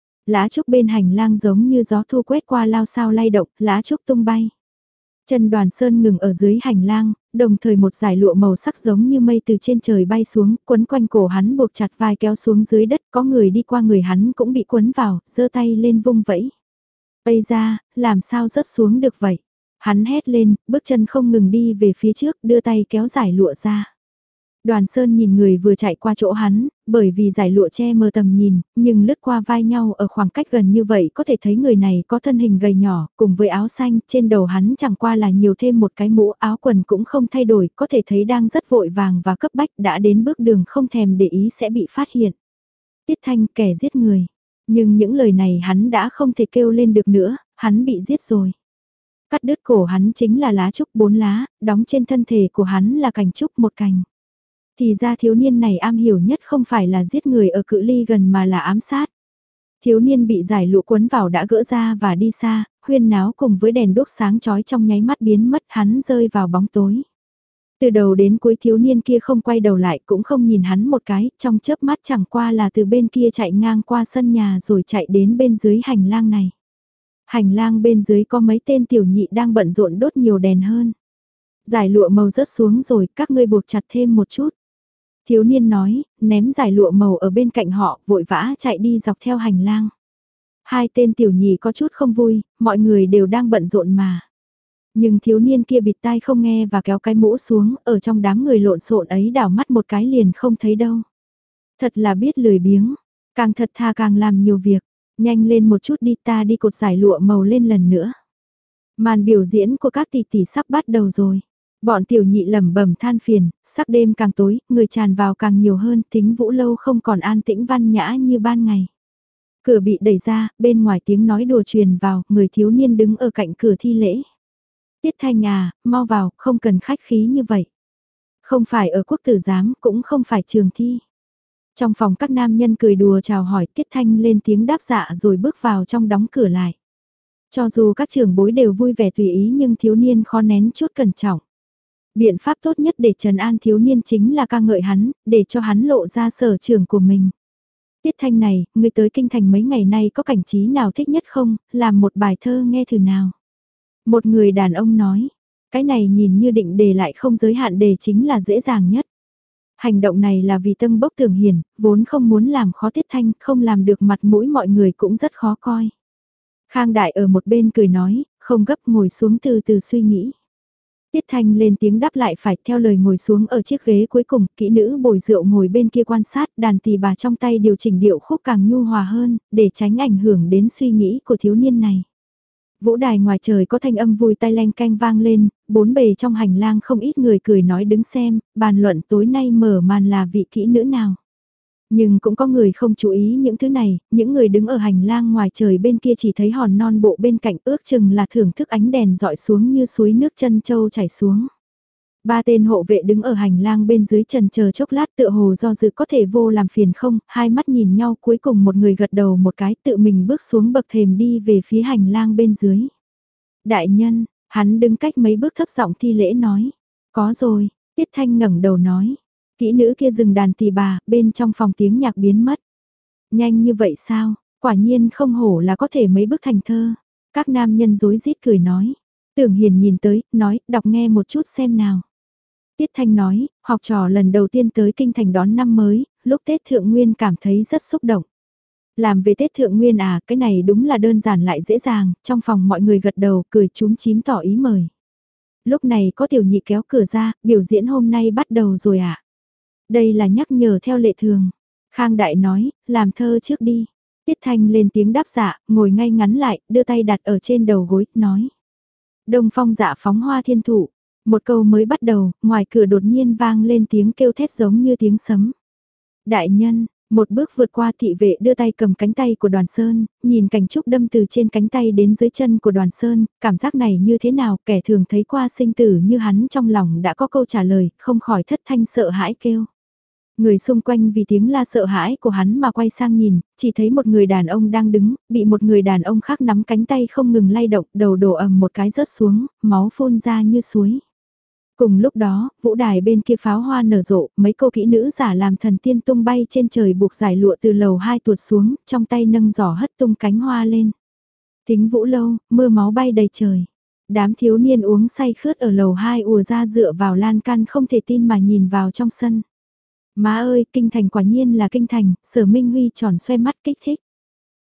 A: Lá trúc bên hành lang giống như gió thu quét qua lao sao lay động, lá trúc tung bay. Chân Đoàn Sơn ngừng ở dưới hành lang, đồng thời một dải lụa màu sắc giống như mây từ trên trời bay xuống, quấn quanh cổ hắn buộc chặt vai kéo xuống dưới đất, có người đi qua người hắn cũng bị quấn vào, giơ tay lên vung vẫy. Ây ra, làm sao rớt xuống được vậy? Hắn hét lên, bước chân không ngừng đi về phía trước, đưa tay kéo dải lụa ra. Đoàn Sơn nhìn người vừa chạy qua chỗ hắn, bởi vì dải lụa che mờ tầm nhìn, nhưng lướt qua vai nhau ở khoảng cách gần như vậy có thể thấy người này có thân hình gầy nhỏ, cùng với áo xanh, trên đầu hắn chẳng qua là nhiều thêm một cái mũ, áo quần cũng không thay đổi, có thể thấy đang rất vội vàng và cấp bách đã đến bước đường không thèm để ý sẽ bị phát hiện. Tiết Thanh, kẻ giết người. Nhưng những lời này hắn đã không thể kêu lên được nữa, hắn bị giết rồi. Cắt đứt cổ hắn chính là lá trúc bốn lá, đóng trên thân thể của hắn là cành trúc một cành. Thì ra thiếu niên này am hiểu nhất không phải là giết người ở cự ly gần mà là ám sát. Thiếu niên bị giải lụa quấn vào đã gỡ ra và đi xa, huyên náo cùng với đèn đốt sáng chói trong nháy mắt biến mất, hắn rơi vào bóng tối. Từ đầu đến cuối thiếu niên kia không quay đầu lại cũng không nhìn hắn một cái, trong chớp mắt chẳng qua là từ bên kia chạy ngang qua sân nhà rồi chạy đến bên dưới hành lang này. Hành lang bên dưới có mấy tên tiểu nhị đang bận rộn đốt nhiều đèn hơn. Giải lụa màu rớt xuống rồi, các ngươi buộc chặt thêm một chút. Thiếu niên nói, ném giải lụa màu ở bên cạnh họ, vội vã chạy đi dọc theo hành lang. Hai tên tiểu nhị có chút không vui, mọi người đều đang bận rộn mà. Nhưng thiếu niên kia bịt tai không nghe và kéo cái mũ xuống, ở trong đám người lộn xộn ấy đảo mắt một cái liền không thấy đâu. Thật là biết lười biếng, càng thật thà càng làm nhiều việc, nhanh lên một chút đi, ta đi cột giải lụa màu lên lần nữa. Màn biểu diễn của các tỷ tỷ sắp bắt đầu rồi. Bọn tiểu nhị lẩm bẩm than phiền, sắc đêm càng tối, người tràn vào càng nhiều hơn, Thính Vũ Lâu không còn an tĩnh văn nhã như ban ngày. Cửa bị đẩy ra, bên ngoài tiếng nói đùa truyền vào, người thiếu niên đứng ở cạnh cửa thi lễ. Tiết Thanh à, mau vào, không cần khách khí như vậy. Không phải ở quốc tử giám, cũng không phải trường thi. Trong phòng các nam nhân cười đùa chào hỏi, Tiết Thanh lên tiếng đáp dạ rồi bước vào trong đóng cửa lại. Cho dù các trưởng bối đều vui vẻ tùy ý nhưng thiếu niên khó nén chút cẩn trọng. Biện pháp tốt nhất để trấn an thiếu niên chính là ca ngợi hắn, để cho hắn lộ ra sở trường của mình. Tiết Thanh này, ngươi tới kinh thành mấy ngày nay có cảnh trí nào thích nhất không, làm một bài thơ nghe thử nào. Một người đàn ông nói, cái này nhìn như định đề lại không giới hạn đề chính là dễ dàng nhất. Hành động này là vì Tân Bốc Tưởng Hiền, vốn không muốn làm khó Tiết Thanh, không làm được mặt mũi mọi người cũng rất khó coi. Khang Đại ở một bên cười nói, không gấp ngồi xuống từ từ suy nghĩ. Tiết Thanh lên tiếng đáp lại phải theo lời ngồi xuống ở chiếc ghế cuối cùng, kỹ nữ bồi rượu ngồi bên kia quan sát, đàn tỳ bà trong tay điều chỉnh điệu khúc càng nhu hòa hơn, để tránh ảnh hưởng đến suy nghĩ của thiếu niên này. Vũ đài ngoài trời có thanh âm vui tai leng canh vang lên, bốn bề trong hành lang không ít người cười nói đứng xem, bàn luận tối nay mở màn là vị kỹ nữ nào. Nhưng cũng có người không chú ý những thứ này, những người đứng ở hành lang ngoài trời bên kia chỉ thấy hòn non bộ bên cạnh ước chừng là thưởng thức ánh đèn dọi xuống như suối nước chân châu chảy xuống. Ba tên hộ vệ đứng ở hành lang bên dưới trần chờ chốc lát tựa hồ do dự có thể vô làm phiền không, hai mắt nhìn nhau cuối cùng một người gật đầu một cái tự mình bước xuống bậc thềm đi về phía hành lang bên dưới. Đại nhân, hắn đứng cách mấy bước thấp giọng thi lễ nói, có rồi, Tiết Thanh ngẩng đầu nói. Kỹ nữ kia dừng đàn tỳ bà, bên trong phòng tiếng nhạc biến mất. Nhanh như vậy sao, quả nhiên không hổ là có thể mấy bức thành thơ. Các nam nhân rối rít cười nói. Tưởng Hiền nhìn tới, nói, đọc nghe một chút xem nào. Tiết Thanh nói, học trò lần đầu tiên tới kinh thành đón năm mới, lúc Tết Thượng Nguyên cảm thấy rất xúc động. Làm về Tết Thượng Nguyên à, cái này đúng là đơn giản lại dễ dàng, trong phòng mọi người gật đầu, cười chúm chím tỏ ý mời. Lúc này có tiểu nhị kéo cửa ra, biểu diễn hôm nay bắt đầu rồi ạ. À? Đây là nhắc nhở theo lệ thường. Khang Đại nói, làm thơ trước đi. Tiết Thanh lên tiếng đáp dạ, ngồi ngay ngắn lại, đưa tay đặt ở trên đầu gối, nói. Đông phong dạ phóng hoa thiên thụ. Một câu mới bắt đầu, ngoài cửa đột nhiên vang lên tiếng kêu thét giống như tiếng sấm. Đại nhân, một bước vượt qua thị vệ đưa tay cầm cánh tay của Đoàn Sơn, nhìn cảnh trúc đâm từ trên cánh tay đến dưới chân của Đoàn Sơn, cảm giác này như thế nào, kẻ thường thấy qua sinh tử như hắn trong lòng đã có câu trả lời, không khỏi thất thanh sợ hãi kêu. Người xung quanh vì tiếng la sợ hãi của hắn mà quay sang nhìn, chỉ thấy một người đàn ông đang đứng, bị một người đàn ông khác nắm cánh tay không ngừng lay động, đầu đổ ầm một cái rớt xuống, máu phun ra như suối. Cùng lúc đó, vũ đài bên kia pháo hoa nở rộ, mấy cô kỹ nữ giả làm thần tiên tung bay trên trời buộc giải lụa từ lầu hai tuột xuống, trong tay nâng giỏ hất tung cánh hoa lên. Thính vũ lâu, mưa máu bay đầy trời. Đám thiếu niên uống say khướt ở lầu hai ùa ra dựa vào lan can không thể tin mà nhìn vào trong sân. Má ơi, kinh thành quả nhiên là kinh thành, Sở Minh Huy tròn xoe mắt kích thích.